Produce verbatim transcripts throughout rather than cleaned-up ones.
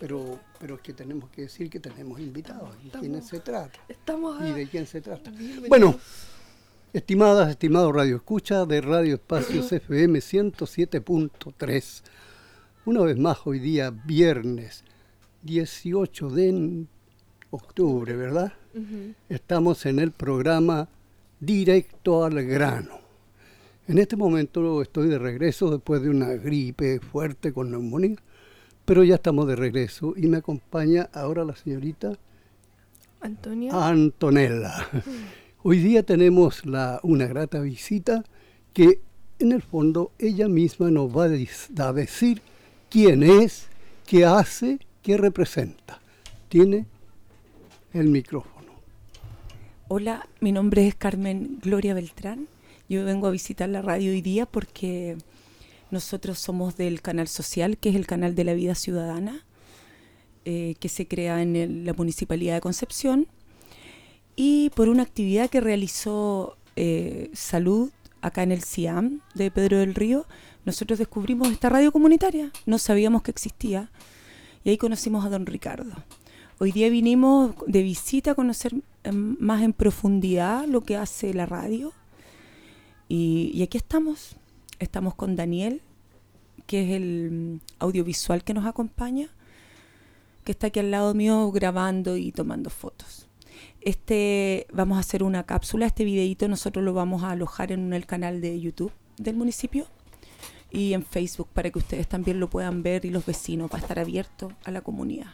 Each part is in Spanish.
pero, pero es que tenemos que decir que tenemos invitados. ¿Y quién se trata? Estamos a... ¿Y de quién se trata? Bueno, estimadas, estimados Radio Escucha de Radio Espacios F M ciento siete punto tres. Una vez más, hoy día, viernes dieciocho de octubre, ¿verdad? Uh-huh. Estamos en el programa Directo al Grano. En este momento estoy de regreso después de una gripe fuerte con neumonía, pero ya estamos de regreso y me acompaña ahora la señorita Antonia. Antonella. Hoy día tenemos la, una grata visita que en el fondo ella misma nos va a decir quién es, qué hace, qué representa. Tiene el micrófono. Hola, mi nombre es Carmen Gloria Beltrán. Yo vengo a visitar la radio hoy día porque nosotros somos del canal social, que es el canal de la vida ciudadana, eh, que se crea en el, la Municipalidad de Concepción, y por una actividad que realizó eh, Salud acá en el C I A M de Pedro del Río, nosotros descubrimos esta radio comunitaria, no sabíamos que existía, y ahí conocimos a don Ricardo. Hoy día vinimos de visita a conocer eh, más en profundidad lo que hace la radio. Y, y aquí estamos, estamos con Daniel, que es el audiovisual que nos acompaña, que está aquí al lado mío grabando y tomando fotos. Este, vamos a hacer una cápsula, este videito nosotros lo vamos a alojar en el canal de YouTube del municipio y en Facebook para que ustedes también lo puedan ver y los vecinos, va a estar abierto a la comunidad.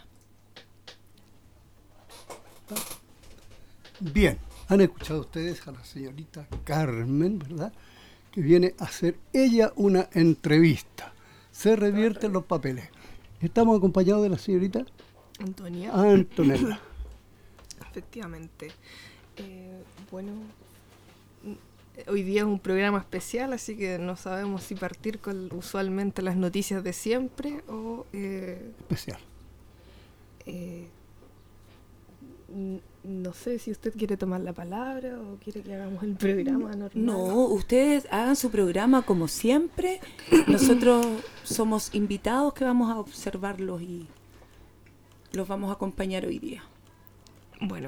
Bien. Han escuchado ustedes a la señorita Carmen, ¿verdad? Que viene a hacer ella una entrevista. Se revierten los papeles. Estamos acompañados de la señorita Antonia. Antonella. Efectivamente. Eh, bueno, hoy día es un programa especial, así que no sabemos si partir con usualmente las noticias de siempre o... Eh, especial. Eh, No sé si usted quiere tomar la palabra o quiere que hagamos el programa normal. No, ustedes hagan su programa como siempre. Nosotros somos invitados que vamos a observarlos y los vamos a acompañar hoy día. Bueno,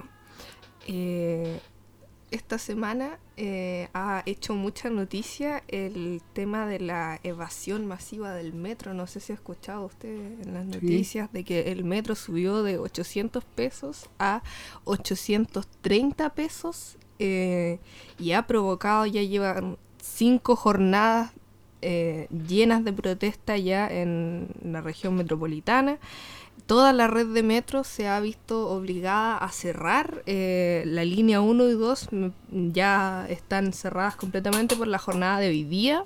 eh, esta semana eh, ha hecho mucha noticia el tema de la evasión masiva del metro. No sé si ha escuchado usted en las noticias, sí, de que el metro subió de ochocientos pesos a ochocientos treinta pesos eh, y ha provocado, ya llevan cinco jornadas eh, llenas de protesta ya en la región metropolitana. Toda la red de metro se ha visto obligada a cerrar. Eh, la línea uno y dos ya están cerradas completamente por la jornada de hoy día.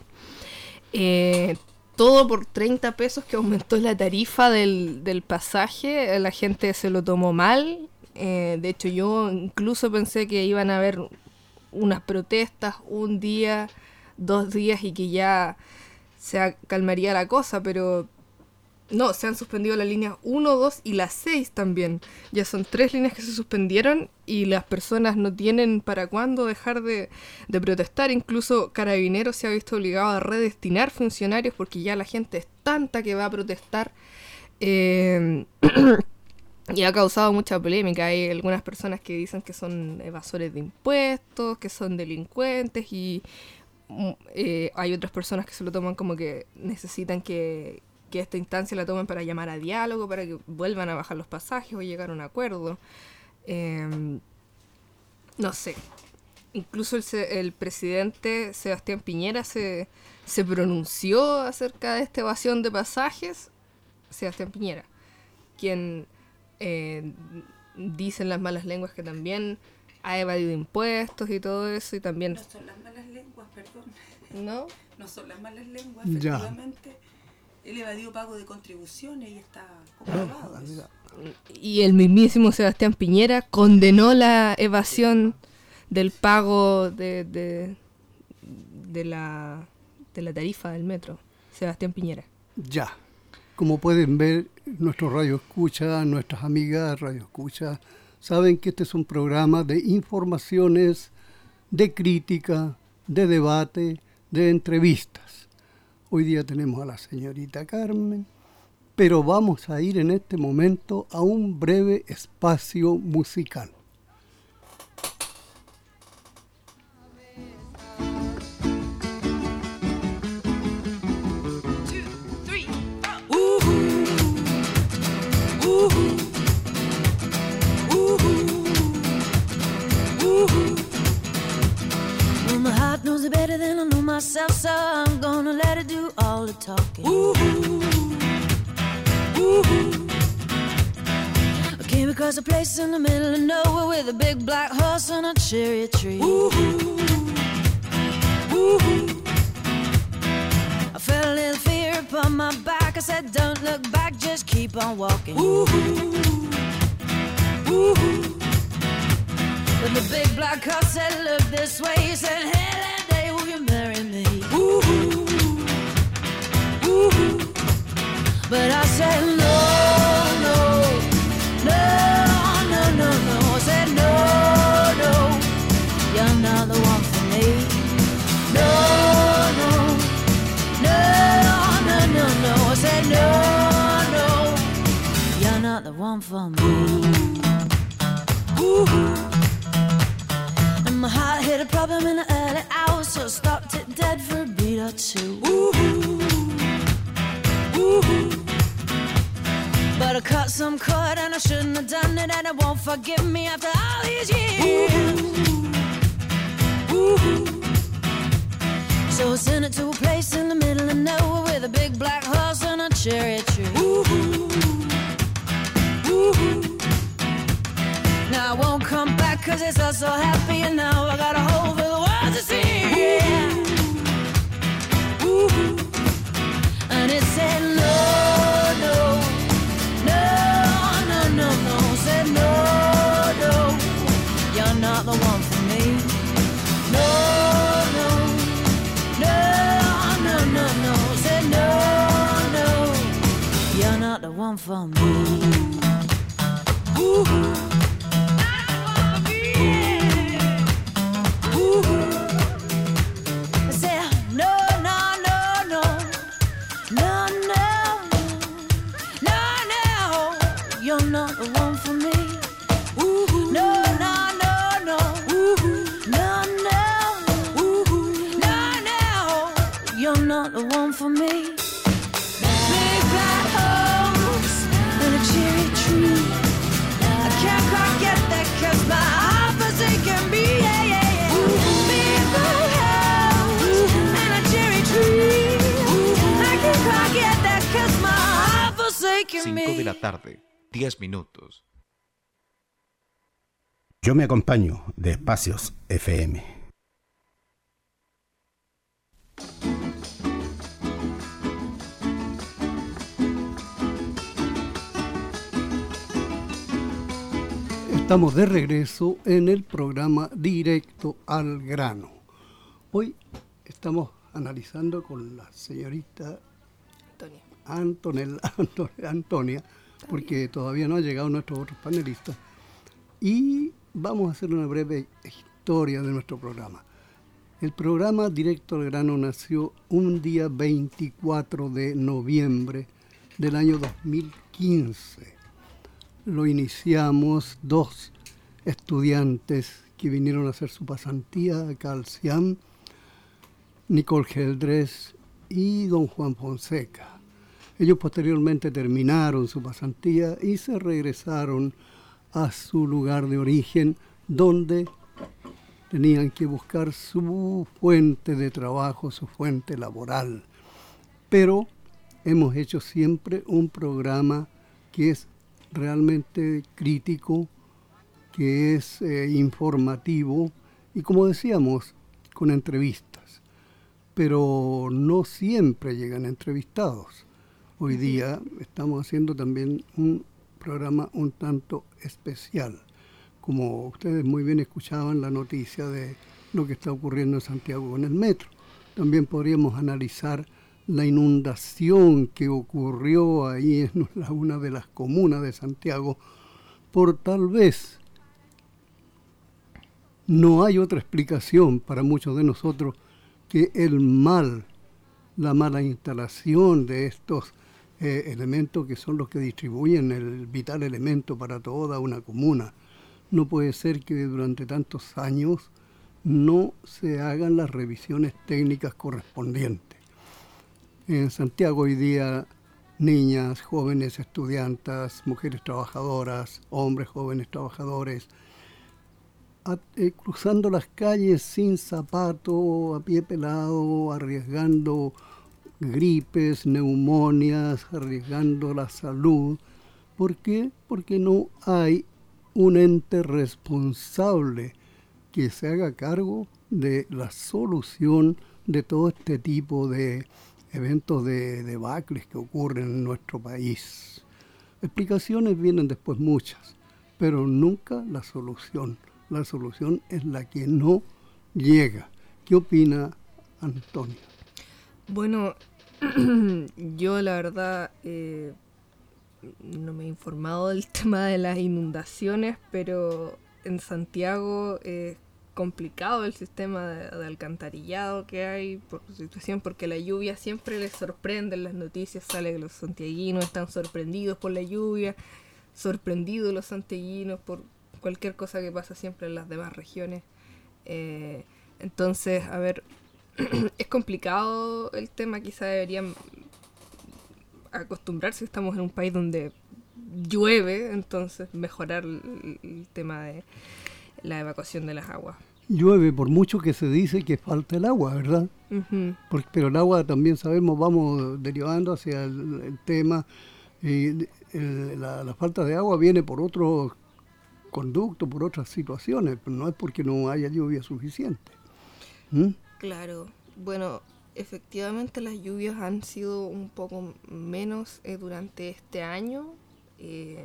Eh, todo por treinta pesos que aumentó la tarifa del, del pasaje. La gente se lo tomó mal. Eh, de hecho, yo incluso pensé que iban a haber unas protestas un día, dos días y que ya se calmaría la cosa, pero... No, se han suspendido las líneas uno, dos y las seis también. Ya son tres líneas que se suspendieron y las personas no tienen para cuándo dejar de, de protestar. Incluso Carabineros se ha visto obligado a redestinar funcionarios porque ya la gente es tanta que va a protestar. Eh, y ha causado mucha polémica. Hay algunas personas que dicen que son evasores de impuestos, que son delincuentes y eh, hay otras personas que se lo toman como que necesitan que... que esta instancia la tomen para llamar a diálogo, para que vuelvan a bajar los pasajes o llegar a un acuerdo. Eh, no sé. Incluso el, el presidente Sebastián Piñera se, se pronunció acerca de esta evasión de pasajes. Sebastián Piñera, quien eh, dicen las malas lenguas que también ha evadido impuestos y todo eso, y también... No son las malas lenguas, perdón. ¿No? No son las malas lenguas, efectivamente. Ya. El evadido pago de contribuciones y está comprobado. Y el mismísimo Sebastián Piñera condenó la evasión del pago de, de, de, la, de la tarifa del metro. Sebastián Piñera. Ya. Como pueden ver, nuestros radio escucha, nuestras amigas radio escucha, saben que este es un programa de informaciones, de crítica, de debate, de entrevistas. Hoy día tenemos a la señorita Carmen, pero vamos a ir en este momento a un breve espacio musical. Better than I know myself, so I'm gonna let it do all the talking. Ooh, ooh, I came across a place in the middle of nowhere with a big black horse and a cherry tree. Ooh, ooh, I felt a little fear upon my back. I said, don't look back, just keep on walking. Ooh, ooh, but the big black horse said, look this way. He said, hey, marry me. Ooh, ooh. But I said no, no, no, no, no, no. I said no, no, you're not the one for me. No, no, no, no, no, no. I said no, no, you're not the one for me. Ooh. And my heart hit a problem in the early hours, so I stopped it dead for a beat or two. Ooh, ooh. But I cut some cord and I shouldn't have done it, and it won't forgive me after all these years. Ooh, ooh. So I sent it to a place in the middle of nowhere with a big black horse and a cherry tree. Ooh, ooh. Now I won't come back cause it's all so happy, and now I got a hole for the world to see. Yeah. Ooh. And it said no, no, no, no, no, no. Said no, no, you're not the one for me. No, no, no, no, no, no. Said no, no, you're not the one for me. Ooh. For me, big black holes and a cherry tree. I can't quite get that cause my heart forsaken me. Yeah, yeah, yeah. Big black holes and a cherry tree. I can't quite get that cause my heart forsaken me. cinco de la tarde, diez minutos. Yo me acompaño de Espacios F M. Estamos de regreso en el programa Directo al Grano. Hoy estamos analizando con la señorita Antonia, Antonella, Antonia, porque todavía no han llegado nuestros otros panelistas, y vamos a hacer una breve historia de nuestro programa. El programa Directo al Grano nació un día veinticuatro de noviembre del año dos mil quince. Lo iniciamos dos estudiantes que vinieron a hacer su pasantía acá al C I A M, Nicole Geldres y don Juan Fonseca. Ellos posteriormente terminaron su pasantía y se regresaron a su lugar de origen, donde tenían que buscar su fuente de trabajo, su fuente laboral. Pero hemos hecho siempre un programa que es realmente crítico, que es eh, informativo y, como decíamos, con entrevistas. Pero no siempre llegan entrevistados. Hoy día estamos haciendo también un programa un tanto especial. Como ustedes muy bien escuchaban la noticia de lo que está ocurriendo en Santiago con el metro. También podríamos analizar la inundación que ocurrió ahí en una de las comunas de Santiago, por tal vez no hay otra explicación para muchos de nosotros que el mal, la mala instalación de estos eh, elementos que son los que distribuyen el vital elemento para toda una comuna. No puede ser que durante tantos años no se hagan las revisiones técnicas correspondientes. En Santiago hoy día, niñas, jóvenes estudiantes, mujeres trabajadoras, hombres jóvenes trabajadores, a, eh, cruzando las calles sin zapato, a pie pelado, arriesgando gripes, neumonias, arriesgando la salud. ¿Por qué? Porque no hay un ente responsable que se haga cargo de la solución de todo este tipo de eventos de debacles que ocurren en nuestro país. Explicaciones vienen después muchas, pero nunca la solución. La solución es la que no llega. ¿Qué opina Antonio? Bueno, yo la verdad eh, no me he informado del tema de las inundaciones, pero en Santiago es complicado el sistema de, de alcantarillado que hay por su situación, porque la lluvia siempre les sorprende. En las noticias sale que los santiaguinos están sorprendidos por la lluvia, sorprendidos los santiaguinos por cualquier cosa que pasa siempre en las demás regiones. Eh, entonces, a ver, es complicado el tema, quizá deberían acostumbrarse, estamos en un país donde llueve, entonces mejorar el, el tema de la evacuación de las aguas. Llueve por mucho que se dice que falta el agua, ¿verdad? Uh-huh. Porque, pero el agua también sabemos, vamos derivando hacia el, el tema, y el, la, la falta de agua viene por otros conductos, por otras situaciones, pero no es porque no haya lluvia suficiente. ¿Mm? Claro, bueno, efectivamente las lluvias han sido un poco menos eh, durante este año. Eh,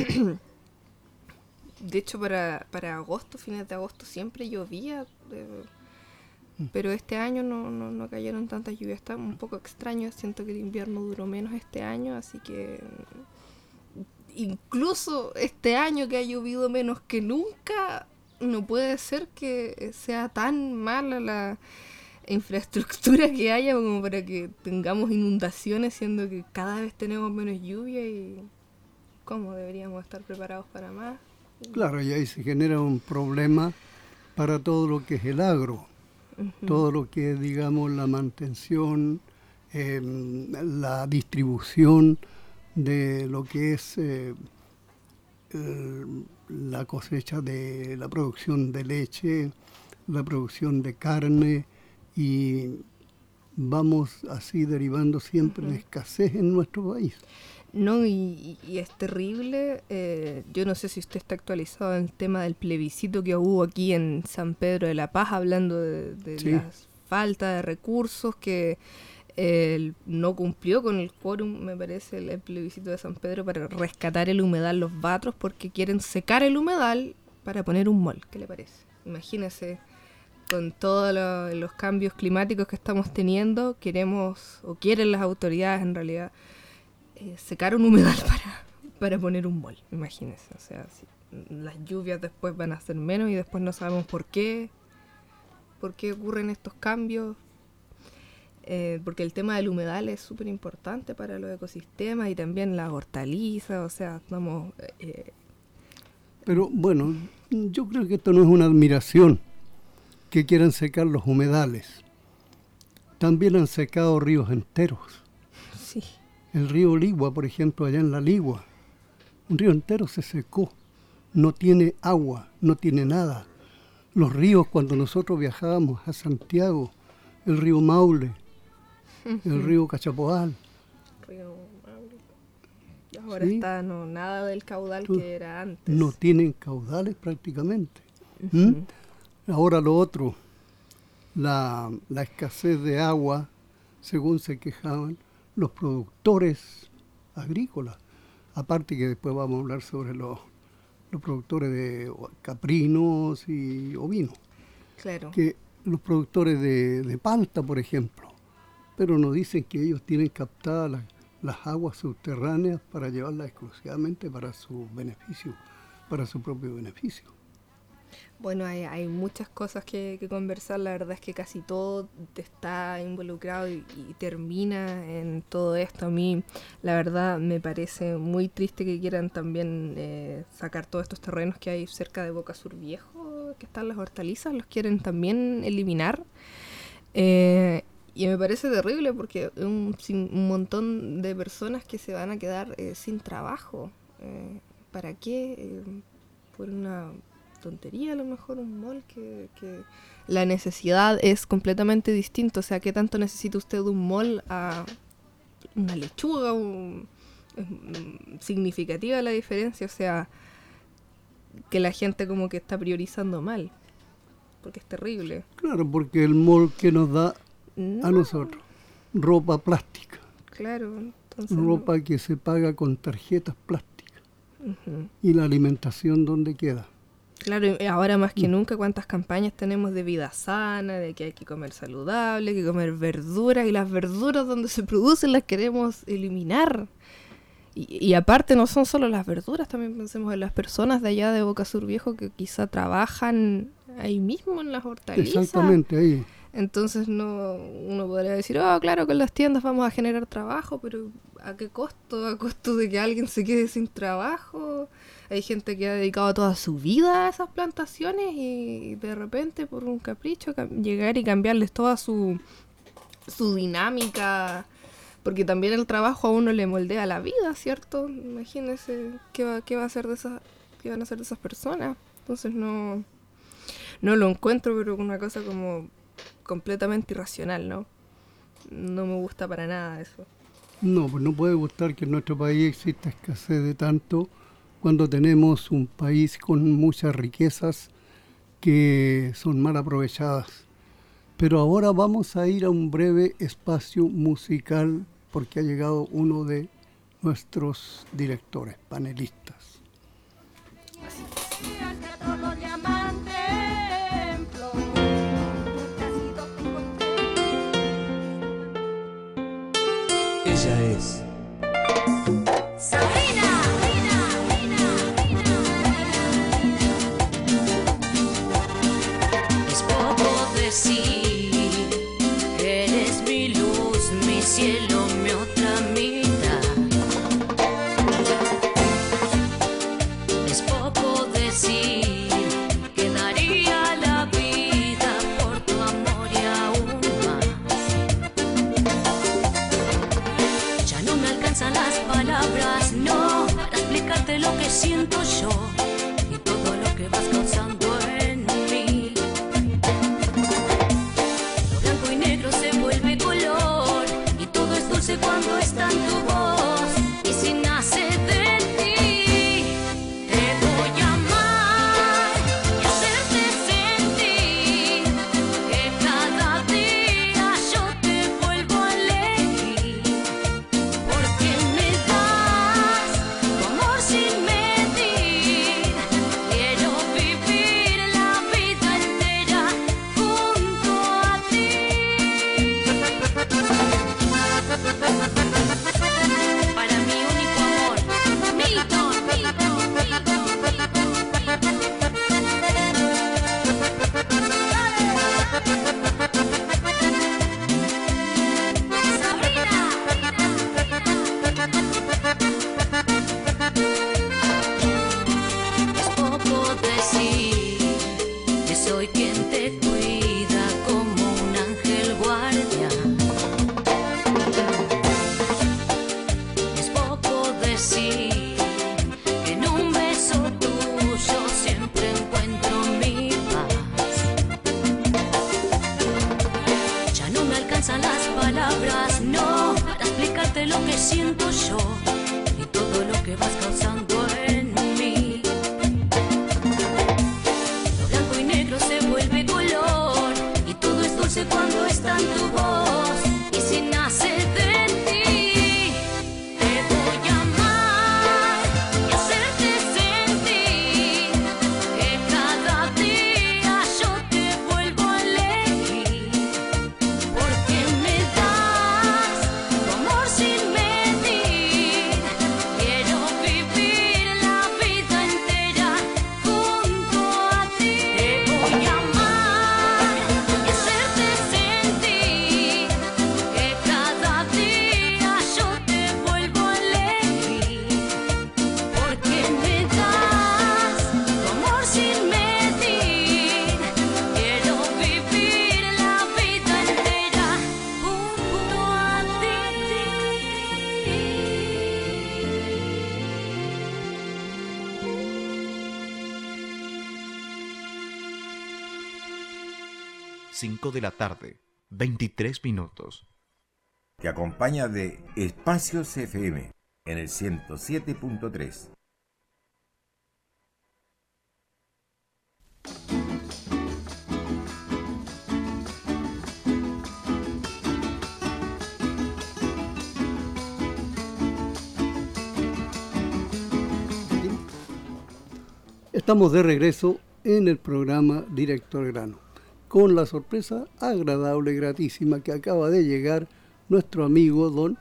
de hecho, para, para agosto, fines de agosto, siempre llovía, eh, pero este año no, no, no cayeron tantas lluvias. Está un poco extraño, siento que el invierno duró menos este año, así que incluso este año que ha llovido menos que nunca, no puede ser que sea tan mala la infraestructura que haya como para que tengamos inundaciones, siendo que cada vez tenemos menos lluvia. Y ¿cómo deberíamos estar preparados para más? Claro, y ahí se genera un problema para todo lo que es el agro, uh-huh. todo lo que es, digamos, la mantención, eh, la distribución de lo que es eh, el, la cosecha de la producción de leche, la producción de carne, y vamos así derivando siempre uh-huh. en escasez en nuestro país. No, y, y es terrible. Eh, yo no sé si usted está actualizado en el tema del plebiscito que hubo aquí en San Pedro de la Paz, hablando de, de sí. la falta de recursos, que eh, no cumplió con el quórum, me parece, el, el plebiscito de San Pedro para rescatar el humedal Los Batros, porque quieren secar el humedal para poner un mall. ¿Qué le parece? Imagínese, con todos lo, los cambios climáticos que estamos teniendo, queremos, o quieren las autoridades en realidad, Eh, secar un humedal para, para poner un mall, imagínense. O sea, si las lluvias después van a ser menos y después no sabemos por qué, por qué ocurren estos cambios, eh, porque el tema del humedal es súper importante para los ecosistemas y también las hortalizas, o sea, estamos... Eh, Pero bueno, yo creo que esto no es una admiración que quieran secar los humedales. También han secado ríos enteros. Sí. El río Ligua, por ejemplo, allá en la Ligua, un río entero se secó, no tiene agua, no tiene nada. Los ríos, cuando nosotros viajábamos a Santiago, el río Maule, el río Cachapoal. Río Maule. Y ahora ¿sí? está no, nada del caudal Tú, que era antes. No tienen caudales prácticamente. Uh-huh. ¿Mm? Ahora lo otro, la, la escasez de agua, según se quejaban los productores agrícolas, aparte que después vamos a hablar sobre los, los productores de caprinos y ovinos. Claro. Que los productores de, de palta, por ejemplo, pero nos dicen que ellos tienen captadas las, las aguas subterráneas para llevarlas exclusivamente para su beneficio, para su propio beneficio. Bueno, hay, hay muchas cosas que, que conversar. La verdad es que casi todo está involucrado y, y termina en todo esto. A mí, la verdad, me parece muy triste que quieran también eh, sacar todos estos terrenos que hay cerca de Boca Sur Viejo, que están las hortalizas, los quieren también eliminar. Eh, y me parece terrible porque un, sin, un montón de personas que se van a quedar eh, sin trabajo. Eh, ¿Para qué? Eh, por una tontería, a lo mejor un mall que, que la necesidad es completamente distinta. O sea, ¿qué tanto necesita usted de un mall a una lechuga? Un, es significativa la diferencia. O sea, que la gente como que está priorizando mal, porque es terrible. Claro, porque el mall que nos da No. a nosotros ropa plástica, Claro, entonces ropa que se paga con tarjetas plásticas, no. Ujú. y la alimentación donde queda. Claro, y ahora más que nunca, cuántas campañas tenemos de vida sana, de que hay que comer saludable, hay que comer verduras, y las verduras donde se producen las queremos eliminar. Y, y aparte no son solo las verduras, también pensemos en las personas de allá de Boca Sur Viejo que quizá trabajan ahí mismo en las hortalizas. Exactamente, ahí. Entonces no, uno podría decir, oh, claro, con las tiendas vamos a generar trabajo, pero ¿a qué costo? ¿A costo de que alguien se quede sin trabajo? Hay gente que ha dedicado toda su vida a esas plantaciones y de repente por un capricho cam- llegar y cambiarles toda su, su dinámica, porque también el trabajo a uno le moldea la vida, ¿cierto? Imagínese qué va, qué va a hacer de esas, qué van a hacer de esas personas. Entonces no, no lo encuentro, pero una cosa como completamente irracional, ¿no? No me gusta para nada eso. No, pues no puede gustar que en nuestro país exista escasez de tanto cuando tenemos un país con muchas riquezas que son mal aprovechadas. Pero ahora vamos a ir a un breve espacio musical porque ha llegado uno de nuestros directores, panelistas. Ella es Sabrina, es poco decir, eres mi luz, mi cielo, mi otra mitad. Es poco decir que daría la vida por tu amor y aún más. Ya no me alcanzan las palabras, no, para explicarte lo que siento yo y todo lo que vas causando en mí. Lo blanco y negro se vuelve color y todo es dulce cuando está en tu voz y si nace de ti. Te voy a amar y hacerte sentir que cada día yo te vuelvo a elegir. Porque me das tu amor sin medir. Quiero vivir la vida entera junto a ti. Para mi único amor, Milton, Milton, Milton, Es poco decir que soy quien te cuida como un ángel guardián. Es poco decir que en un beso tuyo siempre encuentro mi paz. Ya no me alcanzan las palabras, no, para explicarte lo que siento yo y todo lo que vas causando en mí. Lo blanco y negro se vuelve color y todo es dulce cuando está en tu voz y si nace de ti. Te voy a amar y hacerte sentir que cada día yo te vuelvo a elegir. Porque me das tu amor sin medir. Quiero vivir cinco de la tarde, veintitrés minutos. Te acompaña de Espacios F M en el ciento siete punto tres. Estamos de regreso en el programa Directo al Grano, con la sorpresa agradable y gratísima que acaba de llegar nuestro amigo don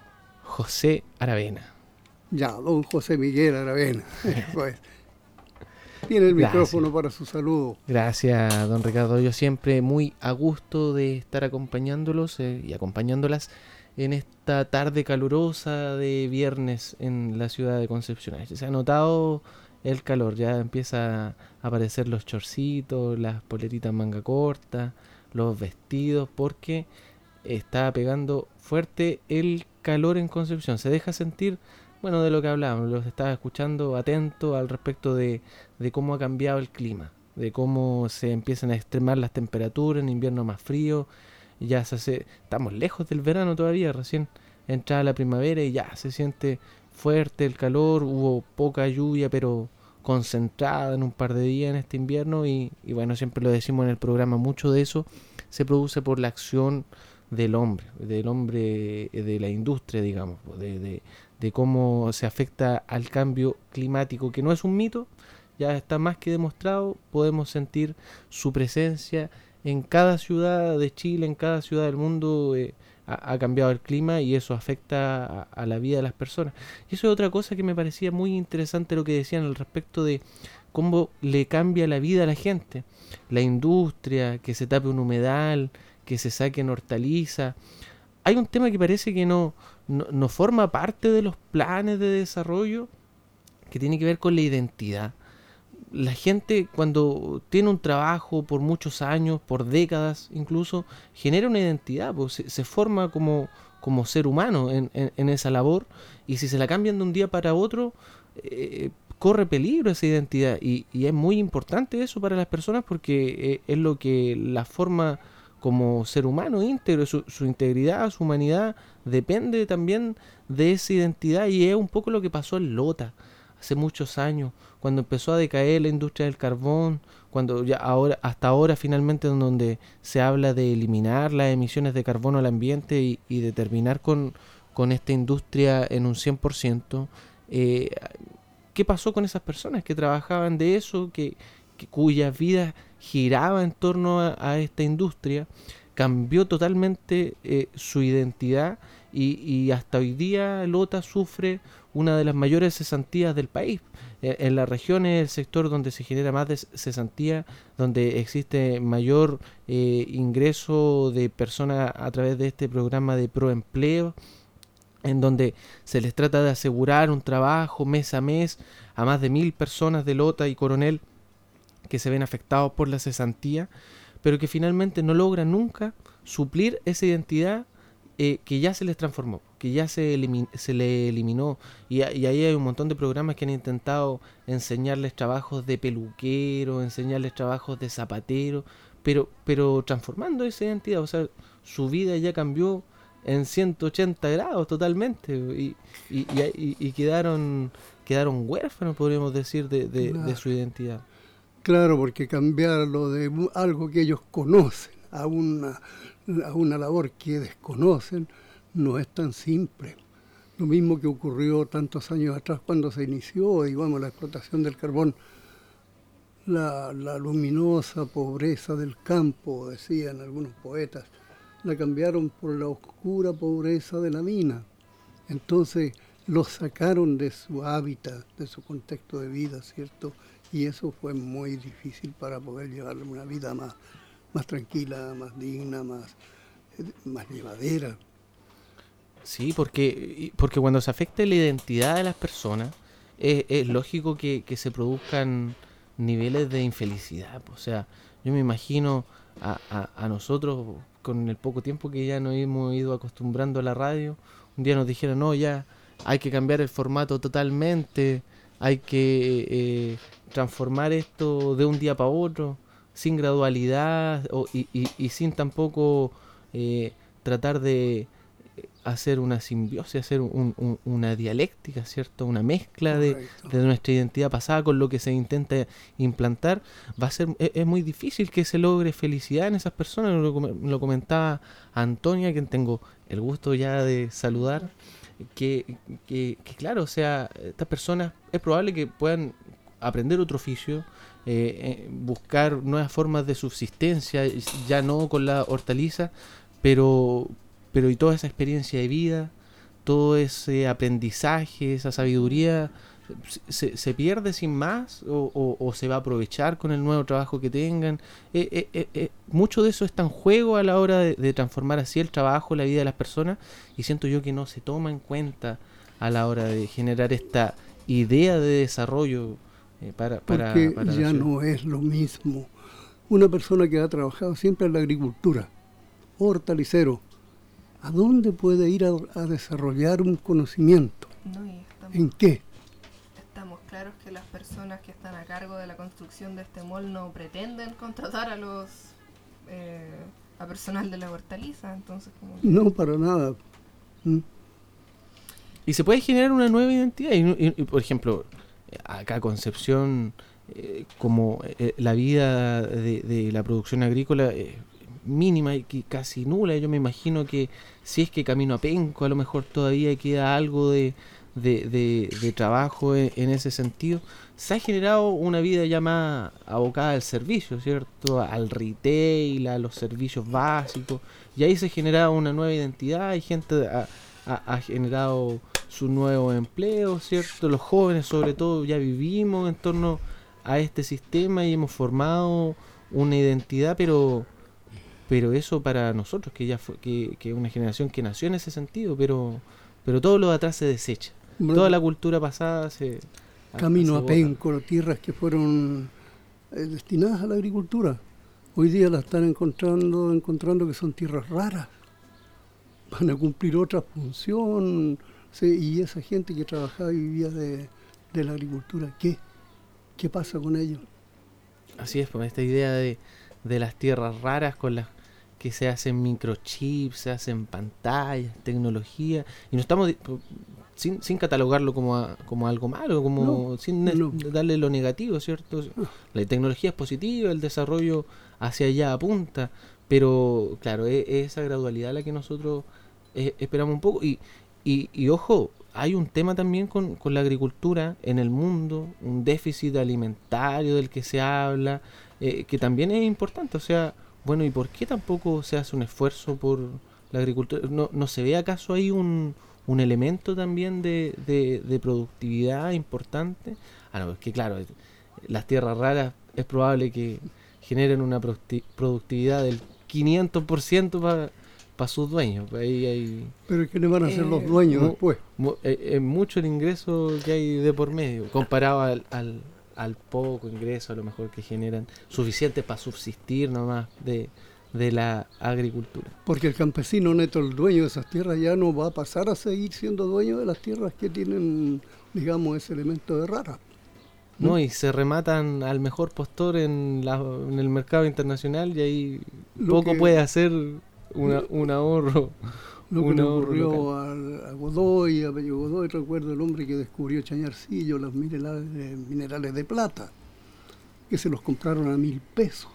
José Aravena. Ya, don José Miguel Aravena. Pues, tiene el Gracias. micrófono para su saludo. Gracias, don Ricardo. Yo siempre muy a gusto de estar acompañándolos eh, y acompañándolas en esta tarde calurosa de viernes en la ciudad de Concepción. Se ha notado el calor, ya empieza a aparecer los chorcitos, las poleritas manga corta, los vestidos, porque está pegando fuerte el calor en Concepción. Se deja sentir, bueno, de lo que hablábamos, los estaba escuchando atento al respecto de, de cómo ha cambiado el clima, de cómo se empiezan a extremar las temperaturas, en invierno más frío, ya se hace, estamos lejos del verano todavía, recién entrada la primavera y ya se siente fuerte el calor, hubo poca lluvia, pero concentrada en un par de días en este invierno y, y bueno, siempre lo decimos en el programa, mucho de eso se produce por la acción del hombre, del hombre, de la industria, digamos, de, de, de cómo se afecta al cambio climático, que no es un mito, ya está más que demostrado, podemos sentir su presencia en cada ciudad de Chile, en cada ciudad del mundo. eh, ha, ha cambiado el clima y eso afecta a, a la vida de las personas. Y eso es otra cosa que me parecía muy interesante lo que decían al respecto de cómo le cambia la vida a la gente. La industria, que se tape un humedal, que se saquen hortalizas. Hay un tema que parece que no, no, no forma parte de los planes de desarrollo, que tiene que ver con la identidad. La gente cuando tiene un trabajo por muchos años, por décadas incluso, genera una identidad, pues se, se forma como, como ser humano en, en, en esa labor, y si se la cambian de un día para otro, eh, corre peligro esa identidad, y, y es muy importante eso para las personas porque eh, es lo que la forma como ser humano íntegro, su, su integridad, su humanidad, depende también de esa identidad, y es un poco lo que pasó en Lota hace muchos años, cuando empezó a decaer la industria del carbón, cuando ya ahora, hasta ahora finalmente en donde se habla de eliminar las emisiones de carbono al ambiente y, y de terminar con, con esta industria en un cien por ciento. Eh, ¿Qué pasó con esas personas que trabajaban de eso, que, que cuyas vidas giraban en torno a, a esta industria? Cambió totalmente eh, su identidad y, y hasta hoy día Lota sufre una de las mayores cesantías del país. Eh, en la región es el sector donde se genera más de cesantía, donde existe mayor eh, ingreso de personas a través de este programa de proempleo, en donde se les trata de asegurar un trabajo mes a mes a más de mil personas de Lota y Coronel que se ven afectados por la cesantía, pero que finalmente no logran nunca suplir esa identidad eh, que ya se les transformó, que ya se, elimin- se le eliminó. Y, y ahí hay un montón de programas que han intentado enseñarles trabajos de peluquero, enseñarles trabajos de zapatero, pero, pero transformando esa identidad, o sea, su vida ya cambió en ciento ochenta grados totalmente, y, y, y, y quedaron, quedaron huérfanos, podríamos decir, de, de, Claro. de su identidad. Claro, porque cambiarlo de u- algo que ellos conocen a una, a una labor que desconocen no es tan simple. Lo mismo que ocurrió tantos años atrás cuando se inició, digamos, la explotación del carbón. La, la luminosa pobreza del campo, decían algunos poetas, la cambiaron por la oscura pobreza de la mina. Entonces los sacaron de su hábitat, de su contexto de vida, ¿cierto? Y eso fue muy difícil para poder llevar una vida más, más tranquila, más digna, más, eh, más llevadera. Sí, porque, porque cuando se afecta la identidad de las personas, es, es lógico que, que se produzcan niveles de infelicidad. O sea, yo me imagino a, a, a nosotros, con el poco tiempo que ya nos hemos ido acostumbrando a la radio, un día nos dijeron, no, ya hay que cambiar el formato totalmente, hay que eh, transformar esto de un día para otro. sin gradualidad o, y, y, y sin tampoco eh, tratar de hacer una simbiosis, hacer un, un, una dialéctica, ¿cierto? Una mezcla de, de nuestra identidad pasada con lo que se intenta implantar. Va a ser, es, es muy difícil que se logre felicidad en esas personas. Lo, lo comentaba Antonia, quien tengo el gusto ya de saludar, que, que, que claro, o sea, estas personas es probable que puedan aprender otro oficio, eh, eh, buscar nuevas formas de subsistencia, ya no con la hortaliza, pero pero y toda esa experiencia de vida, todo ese aprendizaje, esa sabiduría, se, se pierde sin más o, o, o se va a aprovechar con el nuevo trabajo que tengan. Eh, eh, eh, eh, mucho de eso está en juego a la hora de, de transformar así el trabajo, la vida de las personas, y siento yo que no se toma en cuenta a la hora de generar esta idea de desarrollo eh, para, para, Porque para ya no es lo mismo. Una persona que ha trabajado siempre en la agricultura, hortalicero, ¿a dónde puede ir a, a desarrollar un conocimiento? No, y estamos, ¿En qué? Estamos claros que las personas que están a cargo de la construcción de este mall no pretenden contratar a los eh, a personal de la hortaliza, entonces como que... No, para nada. ¿Mm? Y se puede generar una nueva identidad. Y, y, y por ejemplo, acá Concepción, eh, como eh, la vida de, de la producción agrícola eh, mínima y casi nula. Yo me imagino que si es que camino a Penco, a lo mejor todavía queda algo de, de, de, de trabajo en, en ese sentido. Se ha generado una vida ya más abocada al servicio, ¿cierto? Al retail, a los servicios básicos. Y ahí se genera una nueva identidad. Hay gente ha, ha, ha generado su nuevo empleo, ¿cierto? Los jóvenes sobre todo ya vivimos en torno a este sistema y hemos formado una identidad, pero pero eso para nosotros, que ya fue que, que una generación que nació en ese sentido, pero pero todo lo de atrás se desecha. Bueno, toda la cultura pasada se... Camino a, a Penco, tierras que fueron eh, destinadas a la agricultura. Hoy día las están encontrando, encontrando que son tierras raras. Van a cumplir otra función. Sí, y esa gente que trabajaba y vivía de, de la agricultura, ¿qué? ¿Qué pasa con ellos? Así es, pues esta idea de, de las tierras raras con las que se hacen microchips, se hacen pantallas, tecnología, y no estamos sin, sin catalogarlo como, a, como algo malo, como no, sin no. darle lo negativo, ¿cierto? La tecnología es positiva, el desarrollo hacia allá apunta, pero claro, es, es esa gradualidad la que nosotros eh, esperamos un poco, y, y, y ojo, hay un tema también con, con la agricultura en el mundo, un déficit alimentario del que se habla, eh, que también es importante, o sea, bueno, ¿y por qué tampoco se hace un esfuerzo por la agricultura? ¿No, no se ve acaso ahí un, un elemento también de, de, de productividad importante? Ah, no, es que claro, las tierras raras es probable que generen una producti- productividad del quinientos por ciento para pa sus dueños. Ahí hay, ¿Pero qué le van a hacer eh, los dueños mu- después? Mu- es, es mucho el ingreso que hay de por medio, comparado al... al al poco ingreso a lo mejor que generan, suficiente para subsistir nomás de, de la agricultura. Porque el campesino neto, el dueño de esas tierras, ya no va a pasar a seguir siendo dueño de las tierras que tienen, digamos, ese elemento de rara. ¿Mm? No, y se rematan al mejor postor en, la, en el mercado internacional y ahí lo poco que, puede hacer una, un ahorro. Lo que le ocurrió a, a Godoy, a Bello Godoy, recuerdo el hombre que descubrió Chañarcillo, los minerales de, minerales de plata, que se los compraron a mil pesos,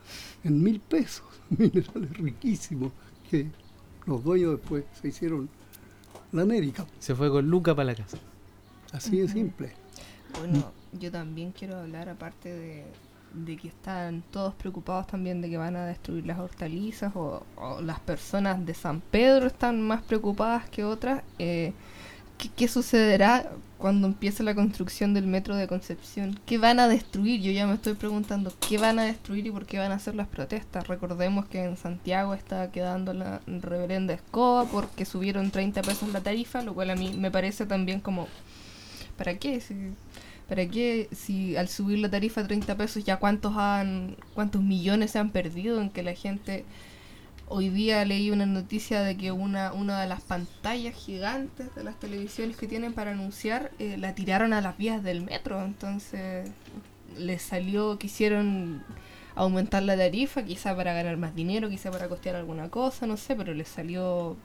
en mil pesos, minerales riquísimos, que los dueños después se hicieron la América. Se fue con Luca para la casa. Así de simple. Bueno, yo también quiero hablar, aparte de... de que están todos preocupados también de que van a destruir las hortalizas o, o las personas de San Pedro están más preocupadas que otras. Eh, ¿qué, ¿Qué sucederá cuando empiece la construcción del metro de Concepción? ¿Qué van a destruir? Yo ya me estoy preguntando qué van a destruir y por qué van a hacer las protestas. Recordemos que en Santiago está quedando la reverenda escoba porque subieron treinta pesos la tarifa, lo cual a mí me parece también como, ¿para qué? Si, ¿Para qué si al subir la tarifa a treinta pesos ya cuántos han cuántos millones se han perdido en que la gente... Hoy día leí una noticia de que una, una de las pantallas gigantes de las televisiones que tienen para anunciar eh, la tiraron a las vías del metro, entonces les salió, quisieron aumentar la tarifa, quizá para ganar más dinero, quizá para costear alguna cosa, no sé, pero les salió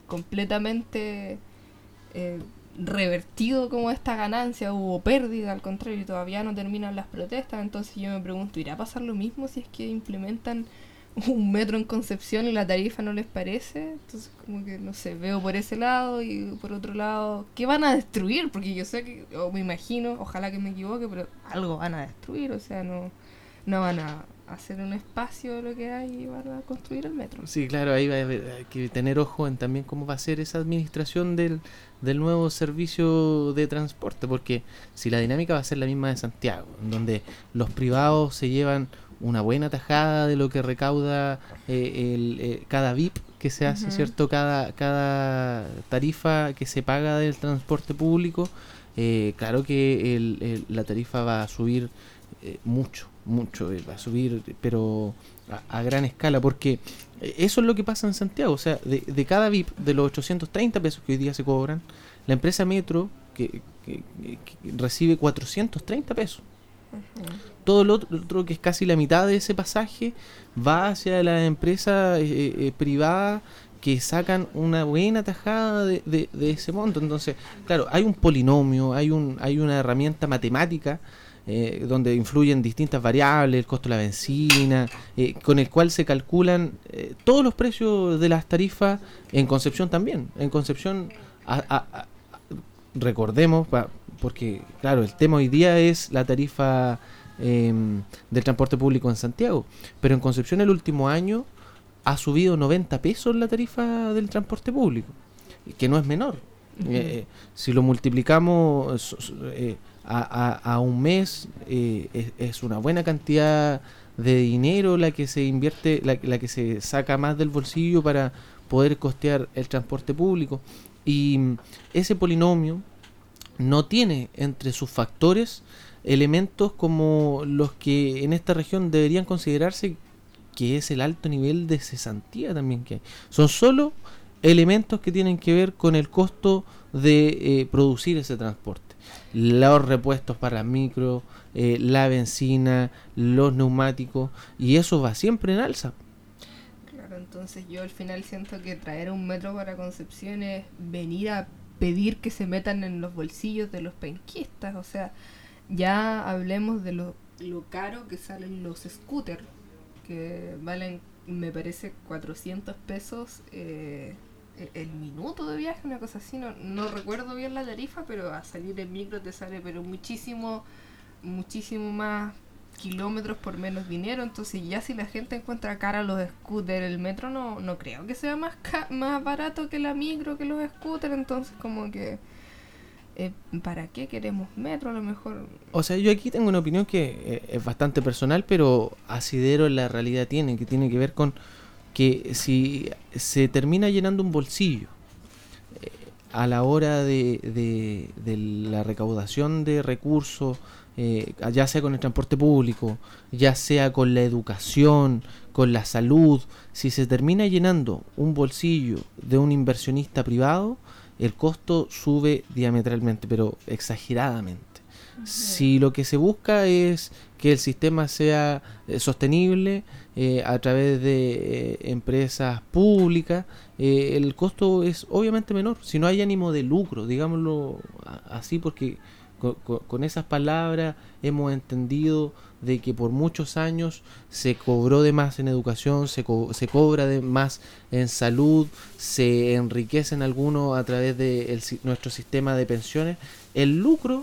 completamente eh, revertido como esta ganancia, hubo pérdida, al contrario, todavía no terminan las protestas. Entonces yo me pregunto, ¿irá a pasar lo mismo si es que implementan un metro en Concepción y la tarifa no les parece? Entonces como que no sé, veo por ese lado y por otro lado, ¿qué van a destruir? Porque yo sé que, o me imagino, ojalá que me equivoque, pero algo van a destruir, o sea, no, no van a hacer un espacio de lo que hay y van a construir el metro. Sí, claro, ahí va a haber, hay que tener ojo en también cómo va a ser esa administración del, del nuevo servicio de transporte, porque si la dinámica va a ser la misma de Santiago, en donde los privados se llevan una buena tajada de lo que recauda eh, el, eh, cada V I P que se hace, uh-huh. ¿cierto? Cada, cada tarifa que se paga del transporte público, eh, claro que el, el, la tarifa va a subir eh, mucho, mucho, eh, va a subir, pero a, a gran escala, porque eso es lo que pasa en Santiago. O sea, de, de cada V I P, de los ochocientos treinta pesos que hoy día se cobran, la empresa Metro que, que, que, que recibe cuatrocientos treinta pesos. Uh-huh. Todo lo otro, lo otro, que es casi la mitad de ese pasaje, va hacia la empresa eh, eh, privada, que sacan una buena tajada de, de, de ese monto. Entonces, claro, hay un polinomio, hay un hay una herramienta matemática eh, donde influyen distintas variables, el costo de la benzina, eh, con el cual se calculan eh, todos los precios de las tarifas en Concepción también. En Concepción, a, a, a, recordemos, pa, porque claro, el tema hoy día es la tarifa eh, del transporte público en Santiago, pero en Concepción el último año ha subido noventa pesos la tarifa del transporte público, que no es menor. Uh-huh. Eh, si lo multiplicamos eh, a, a, a un mes, eh, es, es una buena cantidad de dinero la que se invierte, la, la que se saca más del bolsillo para poder costear el transporte público. Y ese polinomio no tiene entre sus factores elementos como los que en esta región deberían considerarse, que es el alto nivel de cesantía también que hay. Son solo elementos que tienen que ver con el costo de eh, producir ese transporte. Los repuestos para micro, eh, la benzina, los neumáticos, y eso va siempre en alza. Claro, entonces yo al final siento que traer un metro para Concepción es venir a pedir que se metan en los bolsillos de los penquistas. O sea, ya hablemos de lo, lo caro que salen los scooters, que valen, me parece, cuatrocientos pesos eh, el minuto de viaje, una cosa así. No, no recuerdo bien la tarifa, pero a salir en micro te sale pero muchísimo, muchísimo más kilómetros por menos dinero. Entonces ya si la gente encuentra cara los scooters, el metro no no creo que sea más ca- más barato que la micro, que los scooters. Entonces como que eh, ¿para qué queremos metro? A lo mejor... O sea, yo aquí tengo una opinión que eh, es bastante personal, pero asidero la realidad tiene, que tiene que ver con que si se termina llenando un bolsillo eh, a la hora de, de, de la recaudación de recursos, eh, ya sea con el transporte público, ya sea con la educación, con la salud, si se termina llenando un bolsillo de un inversionista privado, el costo sube diametralmente, pero exageradamente. Uh-huh. Si lo que se busca es que el sistema sea eh, sostenible eh, a través de eh, empresas públicas, eh, el costo es obviamente menor. Si no hay ánimo de lucro, digámoslo así, porque con, con, con esas palabras hemos entendido de que por muchos años se cobró de más en educación, se, co- se cobra de más en salud, se enriquecen algunos a través de el, nuestro sistema de pensiones. El lucro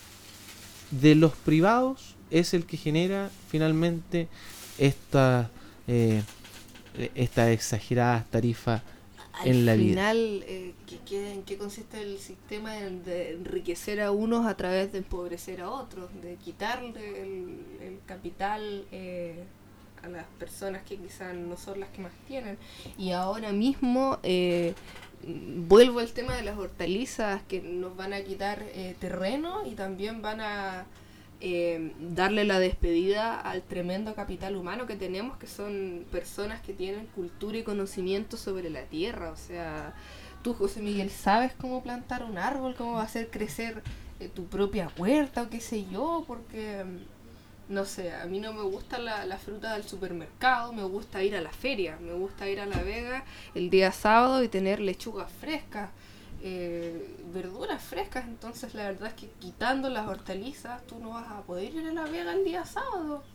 de los privados es el que genera finalmente esta eh, estas exageradas tarifas en la vida. Al final, eh, ¿qué, qué, ¿en qué consiste el sistema de, de enriquecer a unos a través de empobrecer a otros? De quitarle el, el capital eh, a las personas que quizás no son las que más tienen. Y ahora mismo eh, vuelvo al tema de las hortalizas, que nos van a quitar eh, terreno y también van a eh, darle la despedida al tremendo capital humano que tenemos, que son personas que tienen cultura y conocimiento sobre la tierra. O sea, tú, José Miguel, sabes cómo plantar un árbol, cómo va a hacer crecer eh, tu propia huerta o qué sé yo, porque no sé, a mí no me gusta la, la fruta del supermercado, me gusta ir a la feria, me gusta ir a La Vega el día sábado y tener lechugas frescas, eh, verduras frescas. Entonces la verdad es que quitando las hortalizas tú no vas a poder ir a La Vega el día sábado.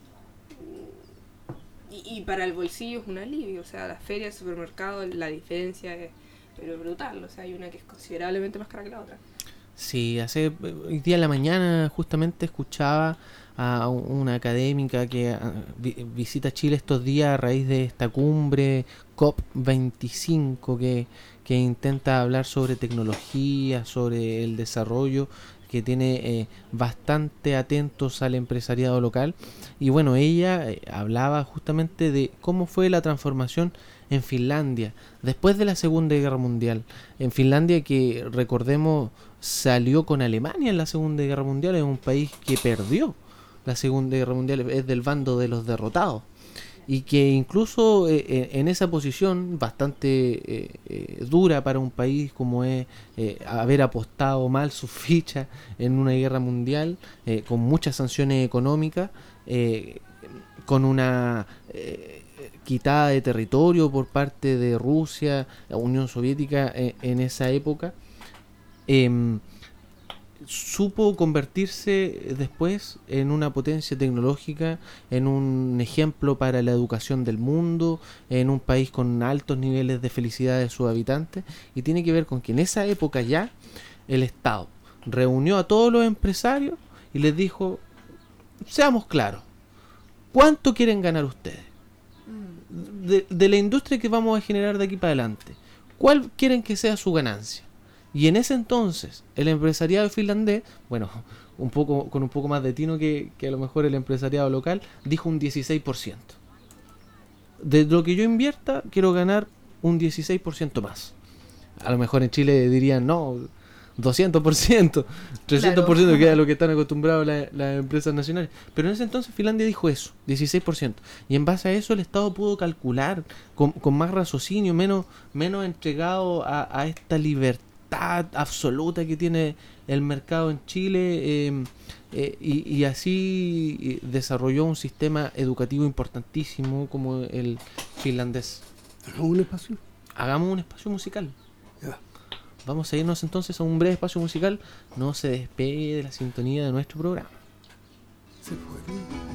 Y, y para el bolsillo es un alivio, o sea, la feria, el supermercado, la diferencia es pero brutal, o sea, hay una que es considerablemente más cara que la otra. Sí, hace hoy día en la mañana justamente escuchaba a una académica que uh, vi, visita Chile estos días a raíz de esta cumbre COP veinticinco que, que intenta hablar sobre tecnología, sobre el desarrollo, que tiene eh, bastante atentos al empresariado local. Y bueno, ella eh, hablaba justamente de cómo fue la transformación en Finlandia después de la Segunda Guerra Mundial. En Finlandia, que recordemos salió con Alemania en la Segunda Guerra Mundial, es un país que perdió la Segunda Guerra Mundial, es del bando de los derrotados, y que incluso eh, en esa posición bastante eh, eh, dura para un país como es eh, haber apostado mal sus fichas en una guerra mundial, eh, con muchas sanciones económicas, eh, con una eh, quitada de territorio por parte de Rusia, la Unión Soviética eh, en esa época, eh, supo convertirse después en una potencia tecnológica, en un ejemplo para la educación del mundo, en un país con altos niveles de felicidad de sus habitantes, y tiene que ver con que en esa época ya el Estado reunió a todos los empresarios y les dijo: seamos claros, ¿cuánto quieren ganar ustedes? De, de la industria que vamos a generar de aquí para adelante, ¿cuál quieren que sea su ganancia? Y en ese entonces, el empresariado finlandés, bueno, un poco con un poco más de tino que, que a lo mejor el empresariado local, dijo un dieciséis por ciento. De lo que yo invierta, quiero ganar un dieciséis por ciento más. A lo mejor en Chile dirían, no, doscientos por ciento, trescientos por ciento, claro, que es a lo que están acostumbrados las la empresas nacionales. Pero en ese entonces Finlandia dijo eso, dieciséis por ciento. Y en base a eso el Estado pudo calcular con, con más raciocinio, menos, menos entregado a, a esta libertad absoluta que tiene el mercado en Chile, eh, eh, y, y así desarrolló un sistema educativo importantísimo como el finlandés. ¿Hagamos un espacio? Hagamos un espacio musical. Ya. Vamos a irnos entonces a un breve espacio musical. No se despegue de la sintonía de nuestro programa. Se fue.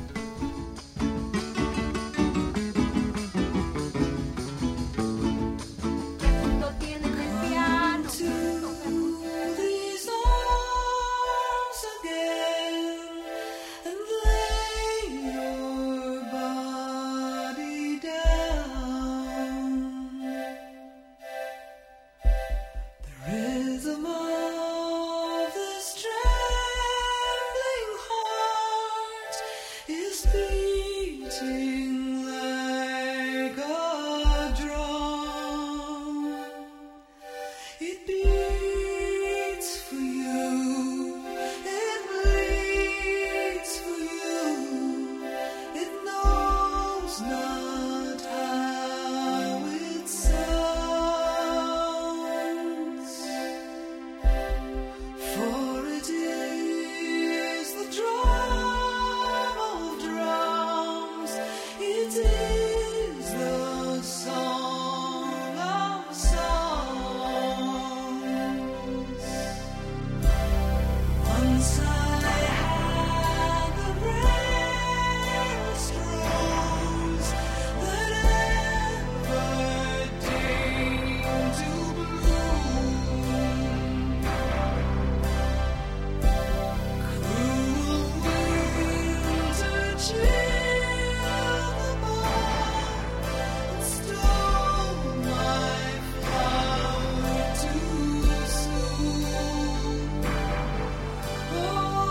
Oh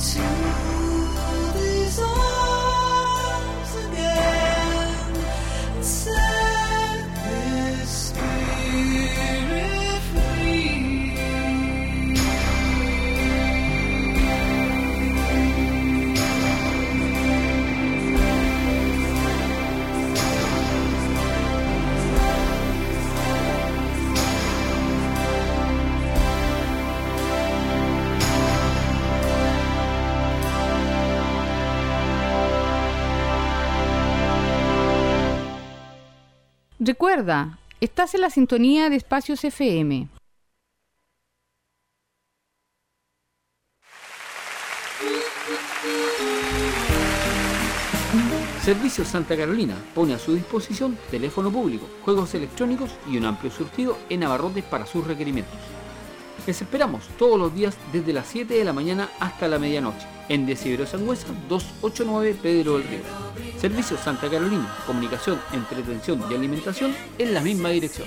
into these arms again. Set this spirit free. Recuerda, estás en la sintonía de Espacios F M. Servicios Santa Carolina pone a su disposición teléfono público, juegos electrónicos y un amplio surtido en abarrotes para sus requerimientos. Les esperamos todos los días desde las siete de la mañana hasta la medianoche en Desiderio Sangüesa doscientos ochenta y nueve Pedro del Río. Servicios Santa Carolina, comunicación, entretención y alimentación en la misma dirección.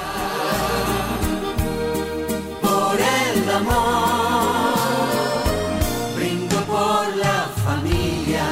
Por el amor, brindo por la familia.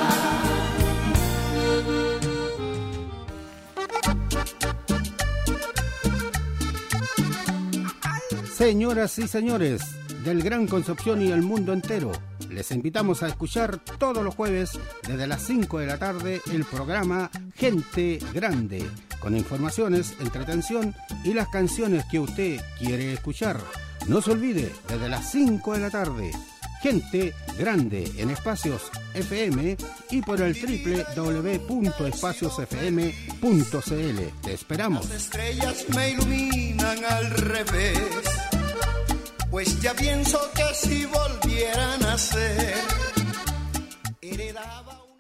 Señoras y señores del Gran Concepción y el mundo entero, les invitamos a escuchar todos los jueves desde las cinco de la tarde el programa Gente Grande, con informaciones, entretención y las canciones que usted quiere escuchar. No se olvide, desde las cinco de la tarde, Gente Grande en Espacios F M y por el doble u doble u doble u punto espacios f m punto c l. Te esperamos. Las estrellas me iluminan al revés, pues ya pienso que si volvieran a ser, heredaba una...